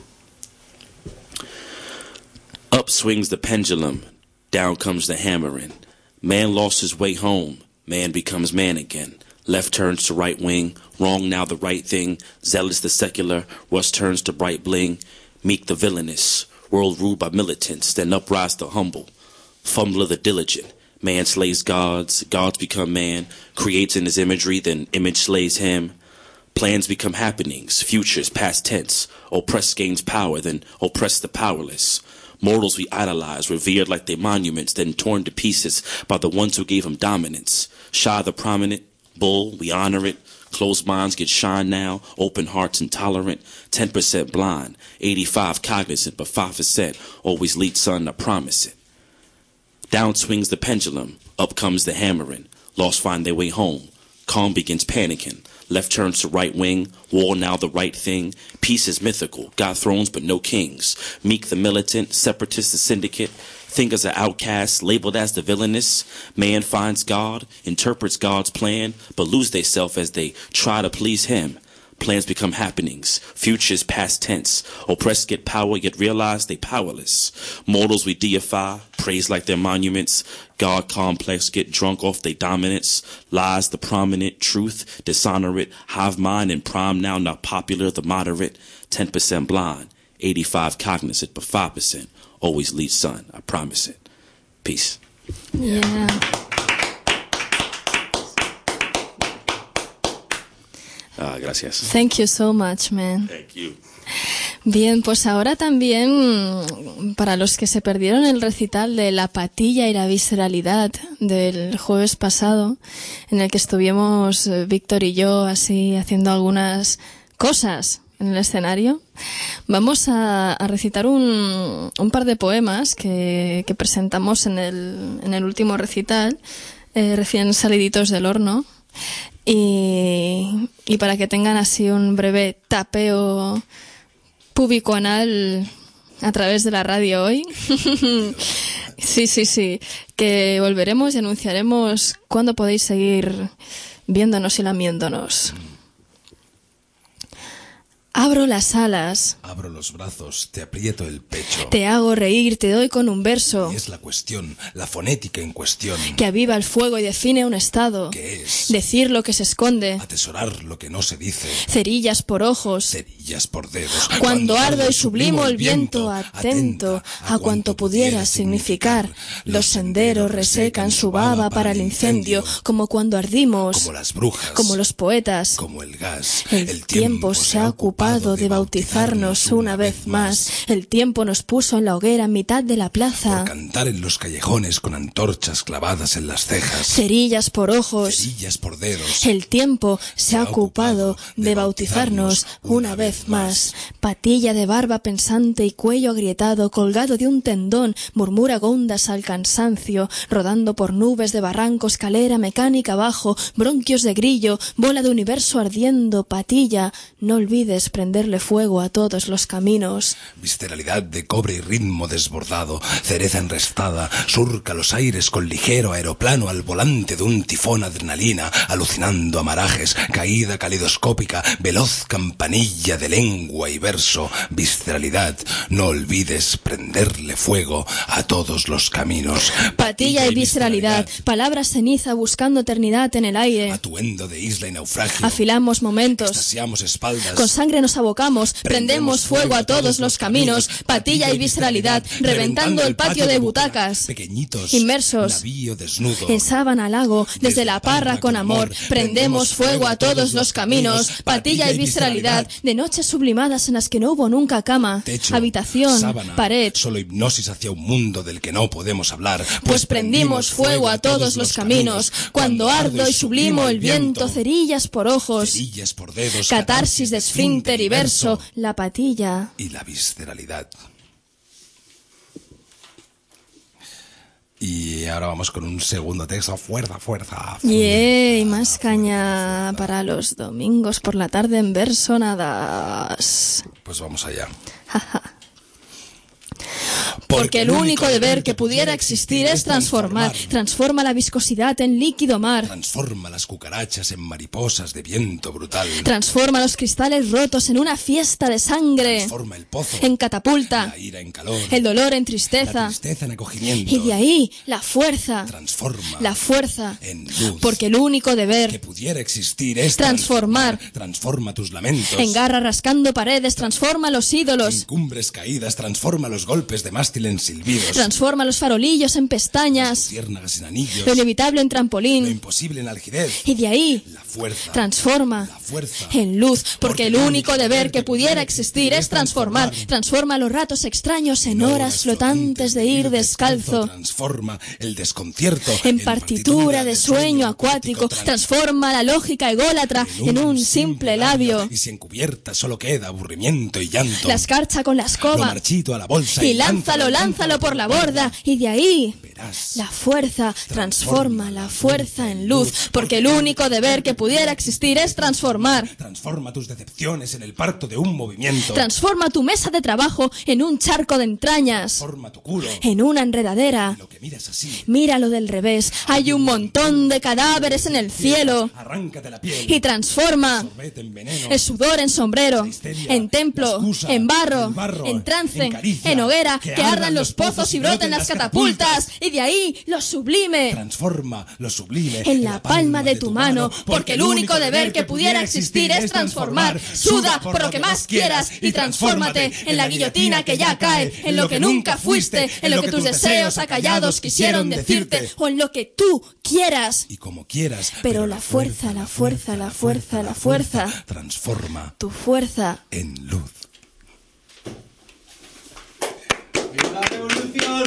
Up swings the pendulum, down comes the hammering. Man lost his way home, man becomes man again. Left turns to right wing, wrong now the right thing. Zealous the secular, rust turns to bright bling. Meek the villainous, world ruled by militants. Then uprise the humble, fumbler the diligent. Man slays gods, gods become man. Creates in his imagery, then image slays him. Plans become happenings, futures past tense. Oppressed gains power, then oppress the powerless. Mortals we idolize, revered like they monuments, then torn to pieces by the ones who gave them dominance. Shy the prominent, bull, we honor it. Closed minds get shine now, open hearts intolerant. 10% blind, 85 cognizant, but 5% always lead son, I promise it. Down swings the pendulum, up comes the hammering. Lost find their way home, calm begins panicking. Left turns to right wing, war now the right thing. Peace is mythical, got thrones but no kings. Meek the militant, separatist the syndicate. think as an outcast, labeled as the villainous. Man finds God, interprets God's plan, but lose theyself as they try to please him. Plans become happenings, futures past tense. Oppressed get power, yet realize they powerless. Mortals we deify, praise like their monuments. God complex, get drunk off their dominance. Lies the prominent, truth, dishonor it. Hive mind and prime now, not popular, the moderate. 10% blind, 85 cognizant, but 5% always lead son, I promise it. Peace. Yeah. Gracias. Thank you so much, man. Thank you. Bien, pues ahora también, para los que se perdieron el recital de La Patilla y la Visceralidad del jueves pasado, en el que estuvimos Víctor y yo así haciendo algunas cosas en el escenario, vamos a recitar un par de poemas que presentamos en el último recital, recién saliditos del horno. Y para que tengan así un breve tapeo público anal a través de la radio hoy. Sí, que volveremos y anunciaremos cuándo podéis seguir viéndonos y lamiéndonos. Abro las alas. Abro los brazos, te aprieto el pecho. Te hago reír, te doy con un verso. Y es la cuestión, la fonética en cuestión. Que aviva el fuego y define un estado. ¿Qué es? Decir lo que se esconde. Atesorar lo que no se dice. Cerillas por ojos. Cerillas por dedos. Cuando ardo y sublimo el viento, atento a cuanto pudiera significar. Los senderos resecan su baba para el incendio, como cuando ardimos. Como las brujas. Como los poetas. Como el gas. El tiempo se ha ocupado de bautizarnos una vez más. El tiempo nos puso en la hoguera en mitad de la plaza. Por cantar en los callejones con antorchas clavadas en las cejas. Cerillas por ojos. Cerillas por dedos. El tiempo se ha ocupado de bautizarnos una vez más. Patilla de barba pensante y cuello agrietado, colgado de un tendón, murmura gondas al cansancio, rodando por nubes de barranco, escalera mecánica abajo, bronquios de grillo, bola de universo ardiendo. Patilla, no olvides prenderle fuego a todos los caminos. Visceralidad de cobre y ritmo desbordado, cereza enrestada, surca los aires con ligero aeroplano al volante de un tifón adrenalina, alucinando amarajes, caída calidoscópica, veloz campanilla de lengua y verso. Visceralidad, no olvides prenderle fuego a todos los caminos. Patilla y visceralidad, palabras ceniza buscando eternidad en el aire. Atuendo de isla y naufragio. Afilamos momentos. Extasiamos espaldas. Con sangre nos abocamos, prendemos fuego a todos los caminos. Patilla y visceralidad, reventando el patio de butacas. Pequeñitos, inmersos, navío desnudo. En sábana al lago, desde la parra con amor. Prendemos fuego a todos los caminos. Patilla y visceralidad, de noches sublimadas en las que no hubo nunca cama. Techo, habitación, sábana, pared. Solo hipnosis hacia un mundo del que no podemos hablar. Pues prendimos fuego a todos los caminos. Cuando ardo y sublimo el viento, cerillas por ojos. Cerillas por dedos. Catarsis de esfínter y verso, la patilla y la visceralidad. Y ahora vamos con un segundo texto. Fuerza. Y más caña para los domingos por la tarde en versonadas. Pues vamos allá. Porque el único deber que pudiera existir es transformar. Transforma la viscosidad en líquido mar. Transforma las cucarachas en mariposas de viento brutal. Transforma los cristales rotos en una fiesta de sangre. Transforma el pozo en catapulta. La ira en calor. El dolor en tristeza. La tristeza en acogimiento. Y de ahí la fuerza. Transforma la fuerza en luz. Porque el único deber que pudiera existir es transformar. Transforma tus lamentos. En garra rascando paredes. Transforma los ídolos. En cumbres caídas. Transforma los golpes de mástil en silbidos. Transforma los farolillos en pestañas. Luciérnagas en anillos. Lo inevitable en trampolín. Lo imposible en algidez. Y de ahí la fuerza. Transforma la fuerza en luz. Porque el único deber que pudiera existir es transformar. Transforma los ratos extraños en horas flotantes de ir descalzo. Transforma el desconcierto en partitura de sueño acuático. Transforma la lógica ególatra en un simple labio. Y si encubierta solo queda aburrimiento y llanto. La escarcha con la escoba. Lo marchito a la bolsa y lánzalo lánzalo por la borda y de ahí la fuerza transforma la fuerza en luz, porque el único deber que pudiera existir es transformar. Transforma tus decepciones en el parto de un movimiento. Transforma tu mesa de trabajo en un charco de entrañas. Transforma tu culo en una enredadera. Lo que miras así. Míralo del revés. Hay un montón de cadáveres en el cielo. Arráncate la piel. Y transforma el sudor en sombrero, en templo, en barro, en trance, en hoguera, que ardan los pozos y broten las catapultas. Y de ahí lo sublime. Transforma lo sublime en la palma de tu mano, porque el único deber que pudiera existir es transformar. Suda por lo que más quieras y transfórmate en la guillotina que ya cae, en lo que nunca fuiste, en lo que tus deseos acallados quisieron decirte, o en lo que tú quieras. Y como quieras. Pero la fuerza, la fuerza, la fuerza, la fuerza transforma tu fuerza en luz. ¡Viva la revolución!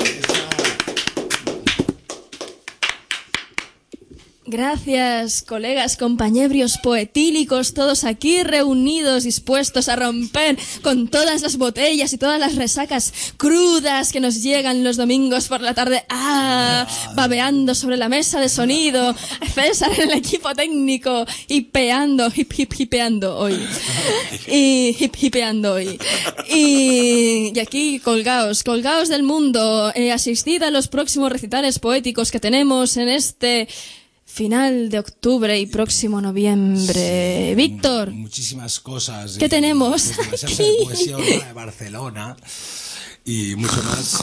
Gracias, colegas, compañeros poetílicos, todos aquí reunidos, dispuestos a romper con todas las botellas y todas las resacas crudas que nos llegan los domingos por la tarde. Babeando sobre la mesa de sonido, César en el equipo técnico, hipeando hoy. Hipeando hoy. Y aquí colgaos del mundo, asistid a los próximos recitales poéticos que tenemos en este final de octubre y próximo noviembre. Víctor. Muchísimas cosas. ¿Qué tenemos? La Xarxa de Poesía Urbana de Barcelona y mucho más.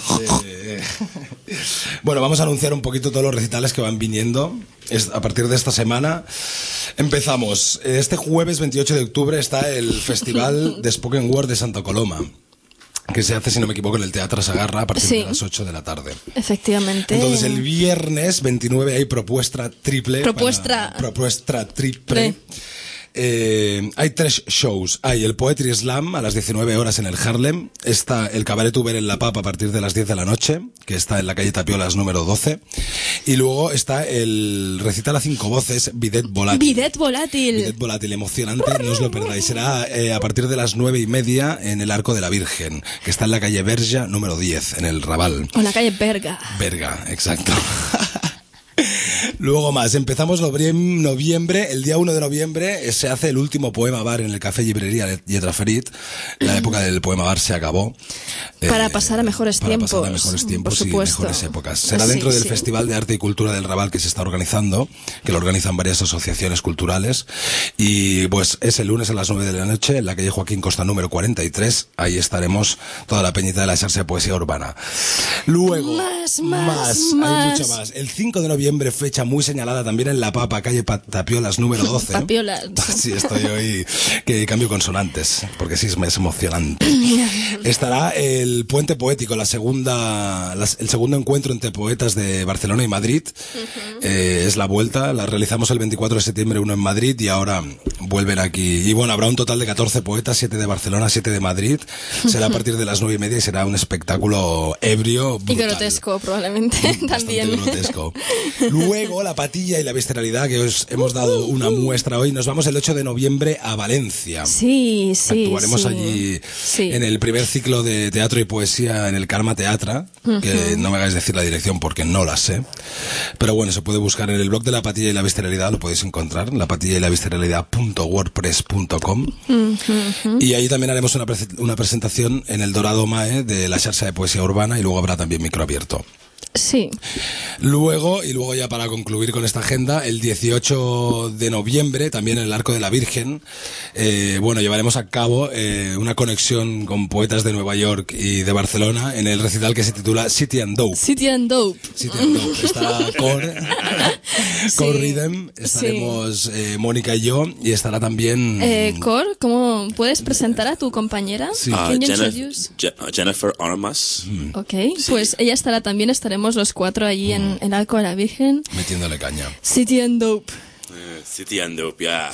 Bueno, vamos a anunciar un poquito todos los recitales que van viniendo a partir de esta semana. Empezamos. Este jueves 28 de octubre está el Festival de Spoken Word de Santa Coloma, que se hace, si no me equivoco, en el Teatro Sagarra a partir de las 8 de la tarde. Efectivamente. Entonces, el viernes 29 hay propuesta triple. Propuesta triple. Hay 3 shows. Hay el Poetry Slam a las 19 horas en el Harlem. Está el Cabaret Uber en La Papa a partir de las 10 de la noche, que está en la calle Tapiolas número 12. Y luego está el recital a 5 voces, Bidet Volátil. Bidet Volátil, emocionante, no os lo perdáis. Será a partir de las 9:30 en el Arco de la Virgen, que está en la calle Berja número 10, en el Raval. O en la calle Berga. Berga, exacto. Luego más, empezamos noviembre, el día 1 de noviembre se hace el último poema bar en el Café Librería Lletraferit. La época del poema bar se acabó. Para pasar a mejores tiempos. Para pasar a mejores tiempos y mejores épocas. Será dentro del Festival de Arte y Cultura del Raval que se está organizando, que lo organizan varias asociaciones culturales. Y pues es el lunes a las 9 de la noche en la calle Joaquín Costa número 43. Ahí estaremos toda la peñita de la Xarxa de Poesía Urbana. Luego, hay mucho más. El 5 de noviembre, fecha muy señalada también en La Papa, calle Tapiolas número 12. Tapiolas. Sí, estoy hoy que cambio consonantes, porque sí es emocionante. Estará el Puente Poético, el segundo encuentro entre poetas de Barcelona y Madrid. Es la vuelta, la realizamos el 24 de septiembre, uno en Madrid, y ahora vuelven aquí. Y bueno, habrá un total de 14 poetas, 7 de Barcelona, 7 de Madrid. Será a partir de las 9:30 y será un espectáculo ebrio, brutal. Y grotesco, probablemente, también. Grotesco. Luego, la patilla y la visceralidad, que os hemos dado una muestra hoy. Nos vamos el 8 de noviembre a Valencia. Sí. Actuaremos allí en el primer ciclo de teatro y poesía en el Karma Teatra, que no me hagáis decir la dirección porque no la sé. Pero bueno, se puede buscar en el blog de La Patilla y la Visceralidad, lo podéis encontrar, lapatillaYlavisceralidad.wordpress.com. Y ahí también haremos una presentación en el Dorado Mae de la Xarxa de Poesía Urbana, y luego habrá también micro abierto. Sí. Luego ya para concluir con esta agenda, el 18 de noviembre, también en el Arco de la Virgen, llevaremos a cabo una conexión con poetas de Nueva York y de Barcelona en el recital que se titula City and Dope. Está Core Rhythm, estaremos Mónica y yo, y estará también... Core, ¿cómo puedes presentar a tu compañera? Sí. Jennifer Armas. Ok, pues ella estaremos los 4 allí en el Arco de la Virgen. Metiéndole caña. City and Dope. City and Dope, ya.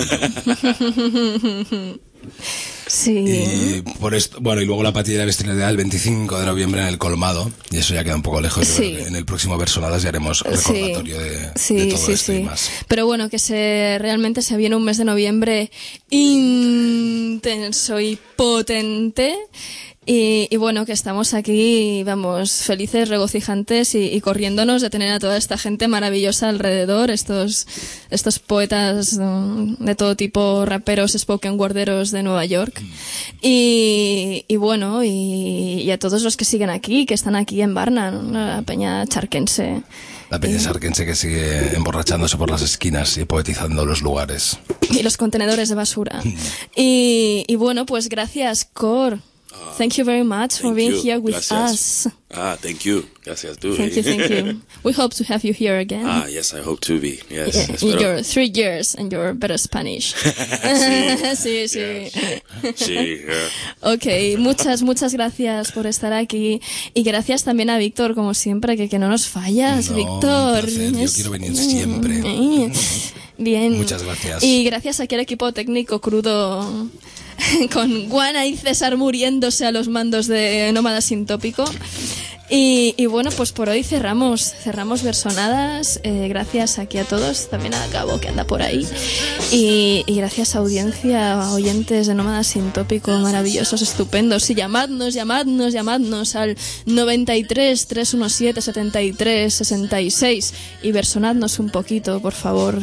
Sí. Y por esto, y luego la patilla de la Visceralidad el 25 de noviembre en el Colmado, y eso ya queda un poco lejos. Yo creo que en el próximo Versonadas ya haremos recordatorio de todo esto y más. Pero bueno, que realmente se viene un mes de noviembre intenso y potente. Y bueno, que estamos aquí, vamos, felices, regocijantes y corriéndonos de tener a toda esta gente maravillosa alrededor, estos poetas de todo tipo, raperos, spoken worderos de Nueva York. Y bueno, y a todos los que siguen aquí, que están aquí en Varna, ¿no? La peña charquense. La peña charquense que sigue emborrachándose por las esquinas y poetizando los lugares. Y los contenedores de basura. Y bueno, pues gracias, Cor. Thank you very much for being here with us. Thank you. Gracias tú. Thank you. We hope to have you here again. Yes, I hope to be. Yes. In your 3 years and your better Spanish. Sí. Sí. Ok, muchas gracias por estar aquí. Y gracias también a Víctor, como siempre, que no nos fallas, Víctor. Yo quiero venir siempre. Bien. Muchas gracias. Y gracias aquí al equipo técnico crudo, con Guana y César muriéndose a los mandos de Nómada Sin Tópico. Y bueno, pues por hoy cerramos Versonadas. Gracias aquí a todos, también a Gabo que anda por ahí. Y gracias a audiencia, a oyentes de Nómada Sin Tópico, maravillosos, estupendos. Y llamadnos al 93 317 73 66 y versonadnos un poquito, por favor.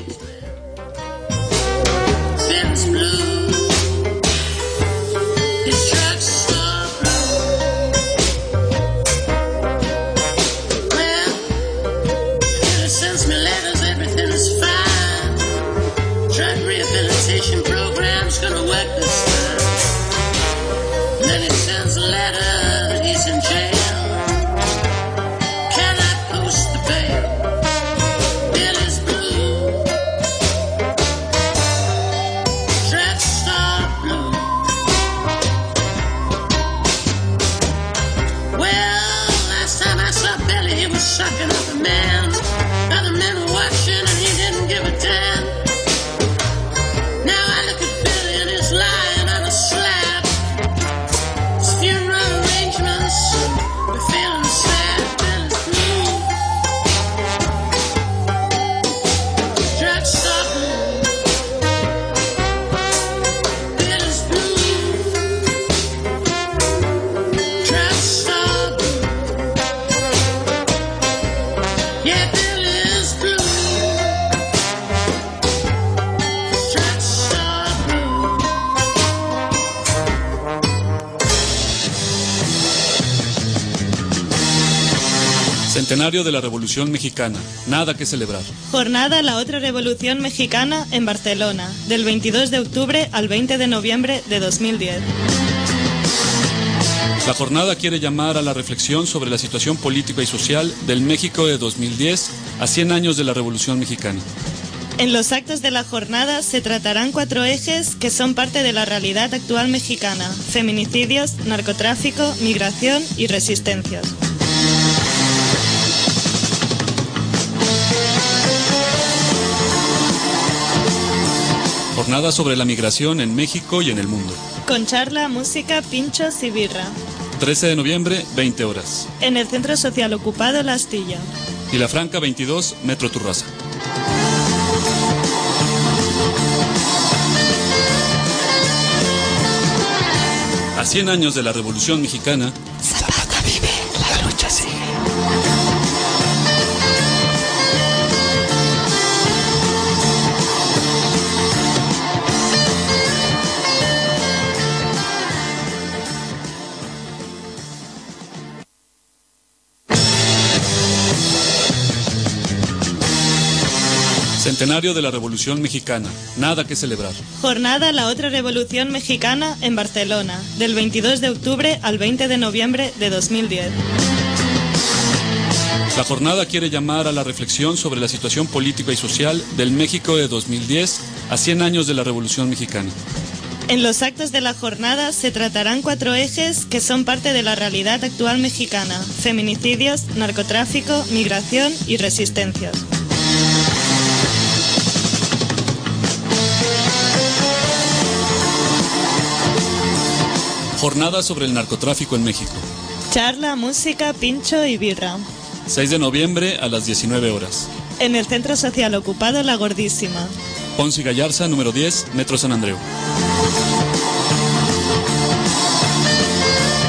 Gonna work this time. Then he sends a letter that he's in jail. Cannot post the bail. Bill is blue. Track star blue. Well, last time I saw Billy, he was sucking up a man. Other men were watching and he didn't give a damn. Now I look at lying on a slab. His funeral arrangements, we're feeling sad. Bill is blue. Drugstore blue. Bill is blue. Drugstore blue. Yeah, Bill is blue. Drugstore blue. Centenario de la Revolución Mexicana. Nada que celebrar. Jornada La Otra Revolución Mexicana en Barcelona, del 22 de octubre al 20 de noviembre de 2010. La jornada quiere llamar a la reflexión sobre la situación política y social del México de 2010 a 100 años de la Revolución Mexicana. En los actos de la jornada se tratarán 4 ejes que son parte de la realidad actual mexicana: feminicidios, narcotráfico, migración y resistencias. Jornada sobre la migración en México y en el mundo. Con charla, música, pinchos y birra. 13 de noviembre, 20 horas. En el Centro Social Ocupado La Astilla. Vilafranca 22, Metro Turraza. A 100 años de la Revolución Mexicana, Zapata vive, la lucha sigue. Centenario de la Revolución Mexicana. Nada que celebrar. Jornada La Otra Revolución Mexicana en Barcelona, del 22 de octubre al 20 de noviembre de 2010. La jornada quiere llamar a la reflexión sobre la situación política y social del México de 2010 a 100 años de la Revolución Mexicana. En los actos de la jornada se tratarán 4 ejes que son parte de la realidad actual mexicana: feminicidios, narcotráfico, migración y resistencias. Jornada sobre el narcotráfico en México. Charla, música, pincho y birra. 6 de noviembre a las 19 horas. En el Centro Social Ocupado La Gordísima. Ponce y Gallarza, número 10, Metro San Andreu.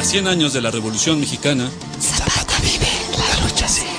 100 años de la Revolución Mexicana. Zapata vive, la lucha sigue.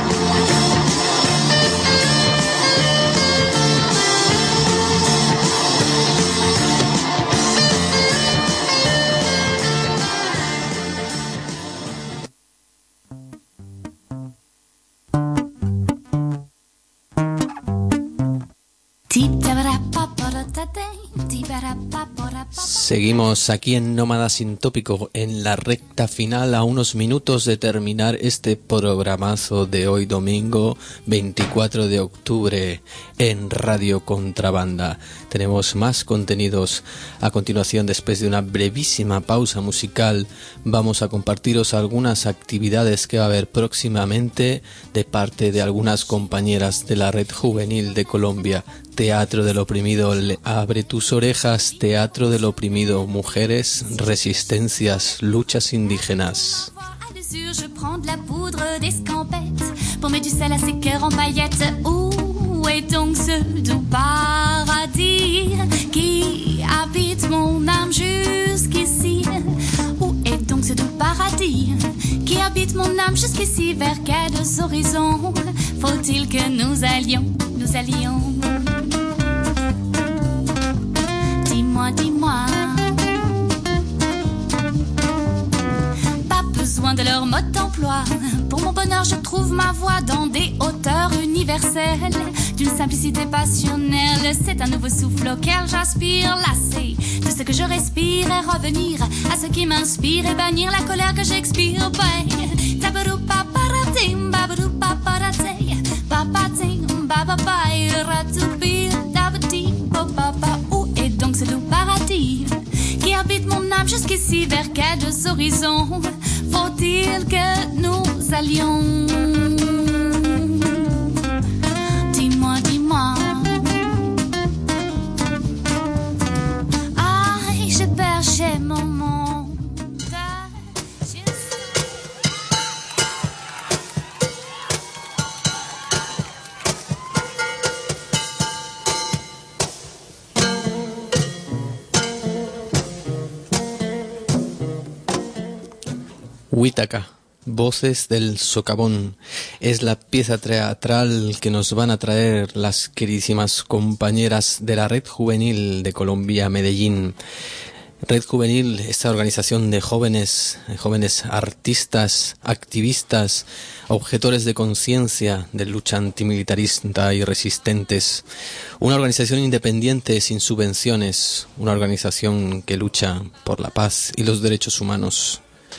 Seguimos aquí en Nómada Sin Tópico, en la recta final, a unos minutos de terminar este programazo de hoy domingo 24 de octubre en Radio Contrabanda. Tenemos más contenidos a continuación. Después de una brevísima pausa musical, vamos a compartiros algunas actividades que va a haber próximamente de parte de algunas compañeras de la Red Juvenil de Colombia. Teatro del Oprimido, abre tus orejas. Teatro del Oprimido, mujeres, resistencias, luchas indígenas. Je prends de la poudre d'escampette pour mettre du sel à ses cœurs en paillettes. Où est donc ce doux paradis qui habite mon âme jusqu'ici? Où est donc ce doux paradis qui habite mon âme jusqu'ici? Vers quels horizons faut-il que nous allions, nous allions? Dis-moi, dis-moi. Besoin de leur mode d'emploi. Pour mon bonheur, je trouve ma voie dans des hauteurs universelles, d'une simplicité passionnelle. C'est un nouveau souffle auquel j'aspire, lassé de ce que je respire, et revenir à ce qui m'inspire et bannir la colère que j'expire. Tabarou paparatim, babarou paparatei, papatim, bababai, ratoupi, dabati, popapa. Où est donc ce doux paradis qui habite mon âme jusqu'ici? Vers quels horizons faut-il que nous allions? Dis-moi, dis-moi. Ah, je perchais mon monde. Huítaca, Voces del Socavón, es la pieza teatral que nos van a traer las queridísimas compañeras de la Red Juvenil de Colombia, Medellín. Red Juvenil, esta organización de jóvenes artistas, activistas, objetores de conciencia, de lucha antimilitarista y resistentes. Una organización independiente, sin subvenciones, una organización que lucha por la paz y los derechos humanos.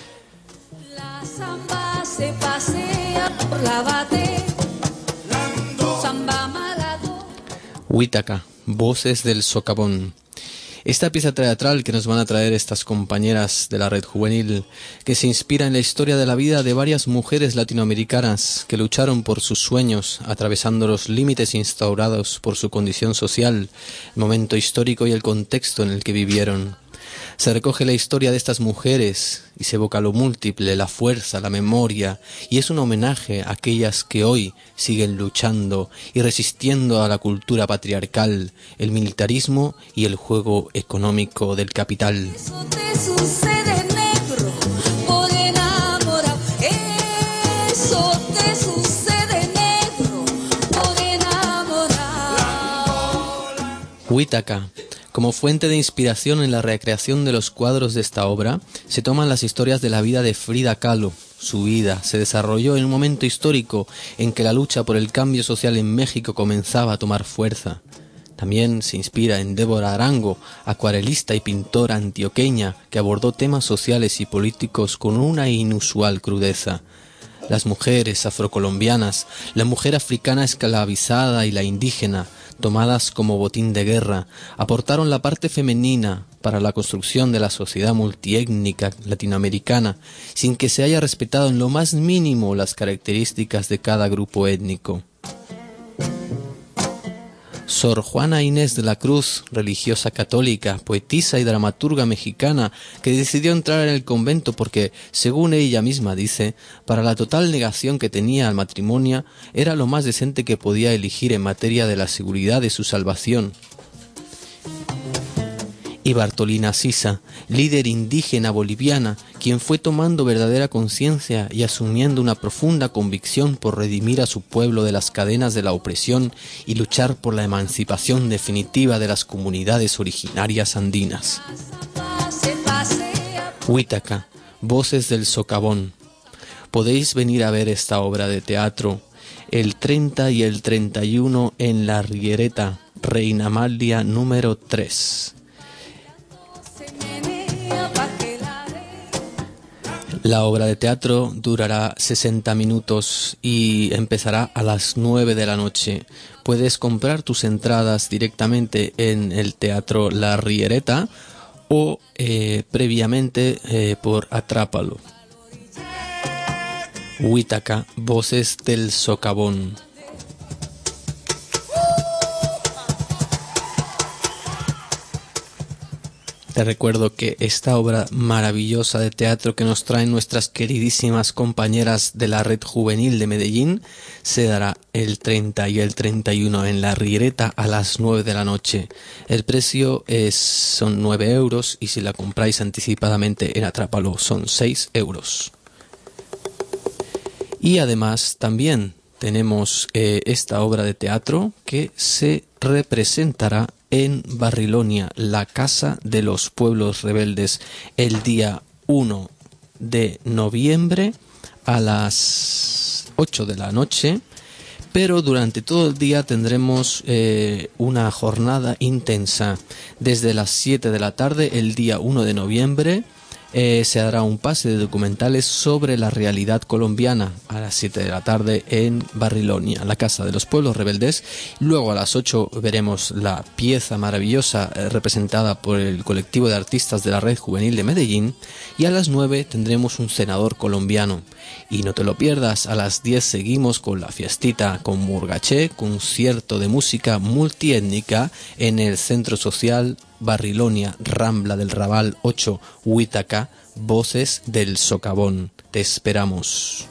Samba se pasea por la bate, samba malado. Huítaca, Voces del Socavón. Esta pieza teatral que nos van a traer estas compañeras de la Red Juvenil, que se inspira en la historia de la vida de varias mujeres latinoamericanas que lucharon por sus sueños, atravesando los límites instaurados por su condición social, el momento histórico y el contexto en el que vivieron. Se recoge la historia de estas mujeres y se evoca lo múltiple, la fuerza, la memoria, y es un homenaje a aquellas que hoy siguen luchando y resistiendo a la cultura patriarcal, el militarismo y el juego económico del capital. Eso te sucede, negro, por enamorado. Eso te sucede, negro, por enamorado. Huítaca. Como fuente de inspiración en la recreación de los cuadros de esta obra, se toman las historias de la vida de Frida Kahlo. Su vida se desarrolló en un momento histórico en que la lucha por el cambio social en México comenzaba a tomar fuerza. También se inspira en Débora Arango, acuarelista y pintora antioqueña que abordó temas sociales y políticos con una inusual crudeza. Las mujeres afrocolombianas, la mujer africana esclavizada y la indígena, tomadas como botín de guerra, aportaron la parte femenina para la construcción de la sociedad multiétnica latinoamericana, sin que se haya respetado en lo más mínimo las características de cada grupo étnico. Sor Juana Inés de la Cruz, religiosa católica, poetisa y dramaturga mexicana, que decidió entrar en el convento porque, según ella misma dice, para la total negación que tenía al matrimonio, era lo más decente que podía elegir en materia de la seguridad de su salvación. y Bartolina Sisa, líder indígena boliviana, quien fue tomando verdadera conciencia y asumiendo una profunda convicción por redimir a su pueblo de las cadenas de la opresión y luchar por la emancipación definitiva de las comunidades originarias andinas. Huítaca, Voces del Socavón. Podéis venir a ver esta obra de teatro el 30 y el 31 en La Riereta, Reina Amalia número 3. La obra de teatro durará 60 minutos y empezará a las 9 de la noche. Puedes comprar tus entradas directamente en el Teatro La Riereta o previamente por Atrápalo. Huítaca, Voces del Socavón. Te recuerdo que esta obra maravillosa de teatro que nos traen nuestras queridísimas compañeras de la Red Juvenil de Medellín se dará el 30 y el 31 en La Riereta a las 9 de la noche. El precio son 9 euros y si la compráis anticipadamente en Atrápalo son 6 euros. Y además también tenemos esta obra de teatro que se representará en Barrilonia, la Casa de los Pueblos Rebeldes, el día 1 de noviembre a las 8 de la noche, pero durante todo el día tendremos una jornada intensa. Desde las 7 de la tarde, el día 1 de noviembre, se dará un pase de documentales sobre la realidad colombiana a las 7 de la tarde en Barrilonia, la Casa de los Pueblos Rebeldes. Luego a las 8 veremos la pieza maravillosa representada por el colectivo de artistas de la Red Juvenil de Medellín y a las 9 tendremos un senador colombiano. Y no te lo pierdas, a las 10 seguimos con la fiestita con Murgaché, concierto de música multiétnica en el Centro Social Barrilonia, Rambla del Raval 8, Huítaca, Voces del Socavón. Te esperamos.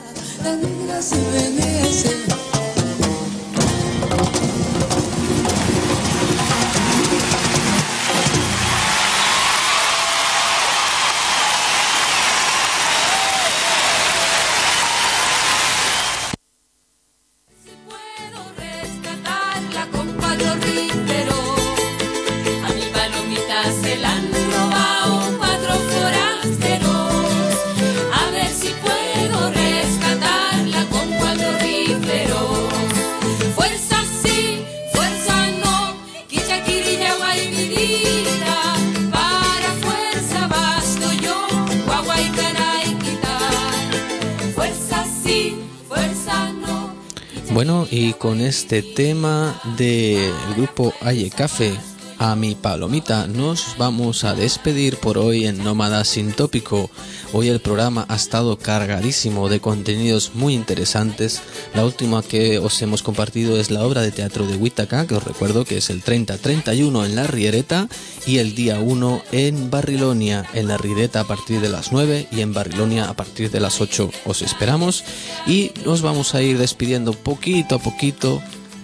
Se la han robado 4 forasteros. A ver si puedo rescatarla con 4 rifleros. Fuerza sí, fuerza no, quichaquirilla guayvidita. Para fuerza basto yo, guaguaycaray quitar. Fuerza sí, fuerza no. Bueno, y con este tema del grupo Aye Café, A mi palomita, nos vamos a despedir por hoy en Nómada Sin Tópico. Hoy el programa ha estado cargadísimo de contenidos muy interesantes. La última que os hemos compartido es la obra de teatro de Huítaca, que os recuerdo que es el 30-31 en La Riereta y el día 1 en Barrilonia. En La Riereta a partir de las 9 y en Barrilonia a partir de las 8. Os esperamos y nos vamos a ir despidiendo poquito a poquito.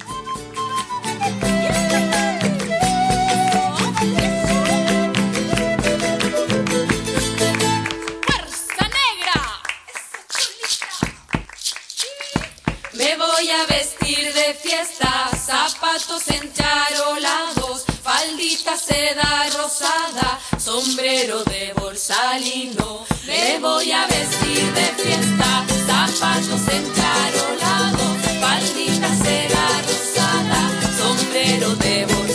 Zapatos encharolados, faldita seda rosada, sombrero de borsalino. Me voy a vestir de fiesta, zapatos encharolados, faldita seda rosada, sombrero de borsalino.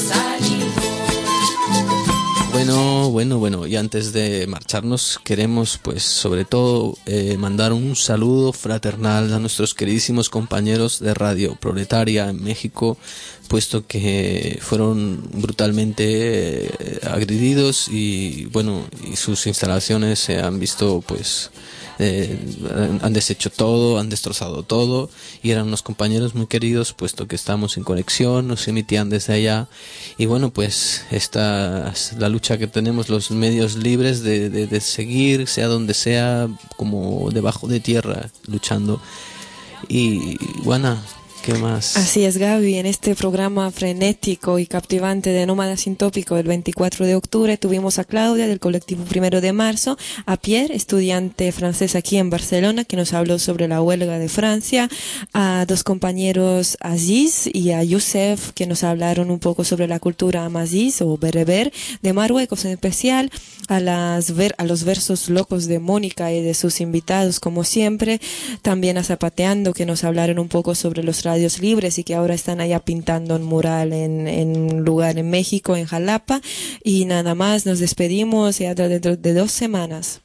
Bueno, y antes de marcharnos queremos pues sobre todo mandar un saludo fraternal a nuestros queridísimos compañeros de Radio Proletaria en México, puesto que fueron brutalmente agredidos y bueno, y sus instalaciones se han visto pues han deshecho todo, han destrozado todo, y eran unos compañeros muy queridos, puesto que estamos en conexión, nos emitían desde allá, y bueno, pues esta es la lucha que tenemos los medios libres de seguir, sea donde sea, como debajo de tierra, luchando. Y bueno, ¿qué más? Así es, Gaby. En este programa frenético y captivante de Nómada Sin Tópico el 24 de octubre tuvimos a Claudia del colectivo 1 de marzo, a Pierre, estudiante francés aquí en Barcelona, que nos habló sobre la huelga de Francia, a dos compañeros, Aziz y a Youssef, que nos hablaron un poco sobre la cultura amazigh o bereber de Marruecos, en especial a los versos locos de Mónica y de sus invitados, como siempre. También a Zapateando, que nos hablaron un poco sobre los radios libres y que ahora están allá pintando un mural en un lugar en México, en Jalapa. Y nada más, nos despedimos y hasta dentro de 2 semanas.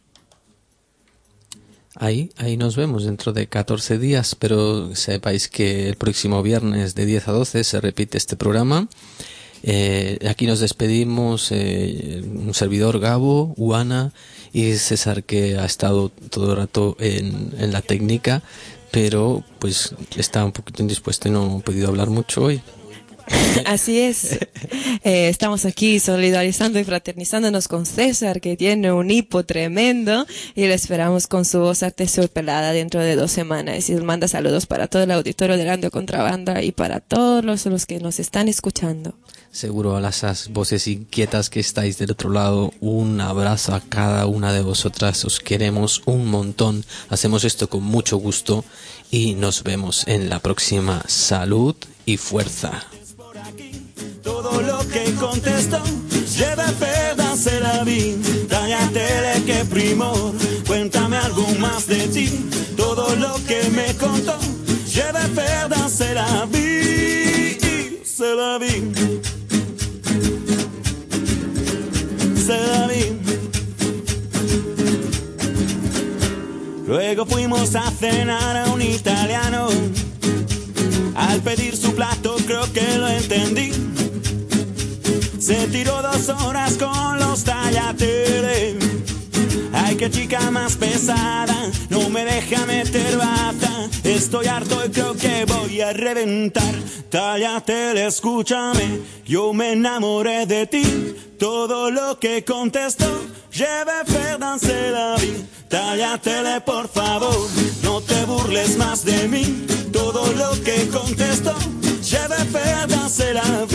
Ahí nos vemos dentro de 14 días, pero sepáis que el próximo viernes de 10 a 12 se repite este programa. Aquí nos despedimos, un servidor, Gabo, Uana y César, que ha estado todo el rato en la técnica, pero pues está un poquito indispuesto y no ha podido hablar mucho hoy. Así es. Estamos aquí solidarizando y fraternizándonos con César, que tiene un hipo tremendo, y le esperamos con su voz aterciopelada dentro de 2 semanas. Y nos manda saludos para todo el auditorio de Radio Contrabanda y para todos los que nos están escuchando. Seguro a las voces inquietas que estáis del otro lado, un abrazo a cada una de vosotras, os queremos un montón, hacemos esto con mucho gusto y nos vemos en la próxima. Salud y fuerza. Todo lo que contesto, je vais faire danser la vie. Cállate que primor, cuéntame algo más de ti. Todo lo que me contó, je vais faire danser la vie. C'est la vie. C'est la vie. Luego fuimos a cenar a un italiano. Al pedir su plato creo que lo entendí. Se tiró 2 horas con los tagliatelle. Ay, qué chica más pesada, no me deja meter bata. Estoy harto y creo que voy a reventar. Tagliatelle, escúchame, yo me enamoré de ti. Todo lo que contestó, je vais faire danser la vie. Tagliatelle, por favor, no te burles más de mí. Todo lo que contestó, je vais faire danser la vie.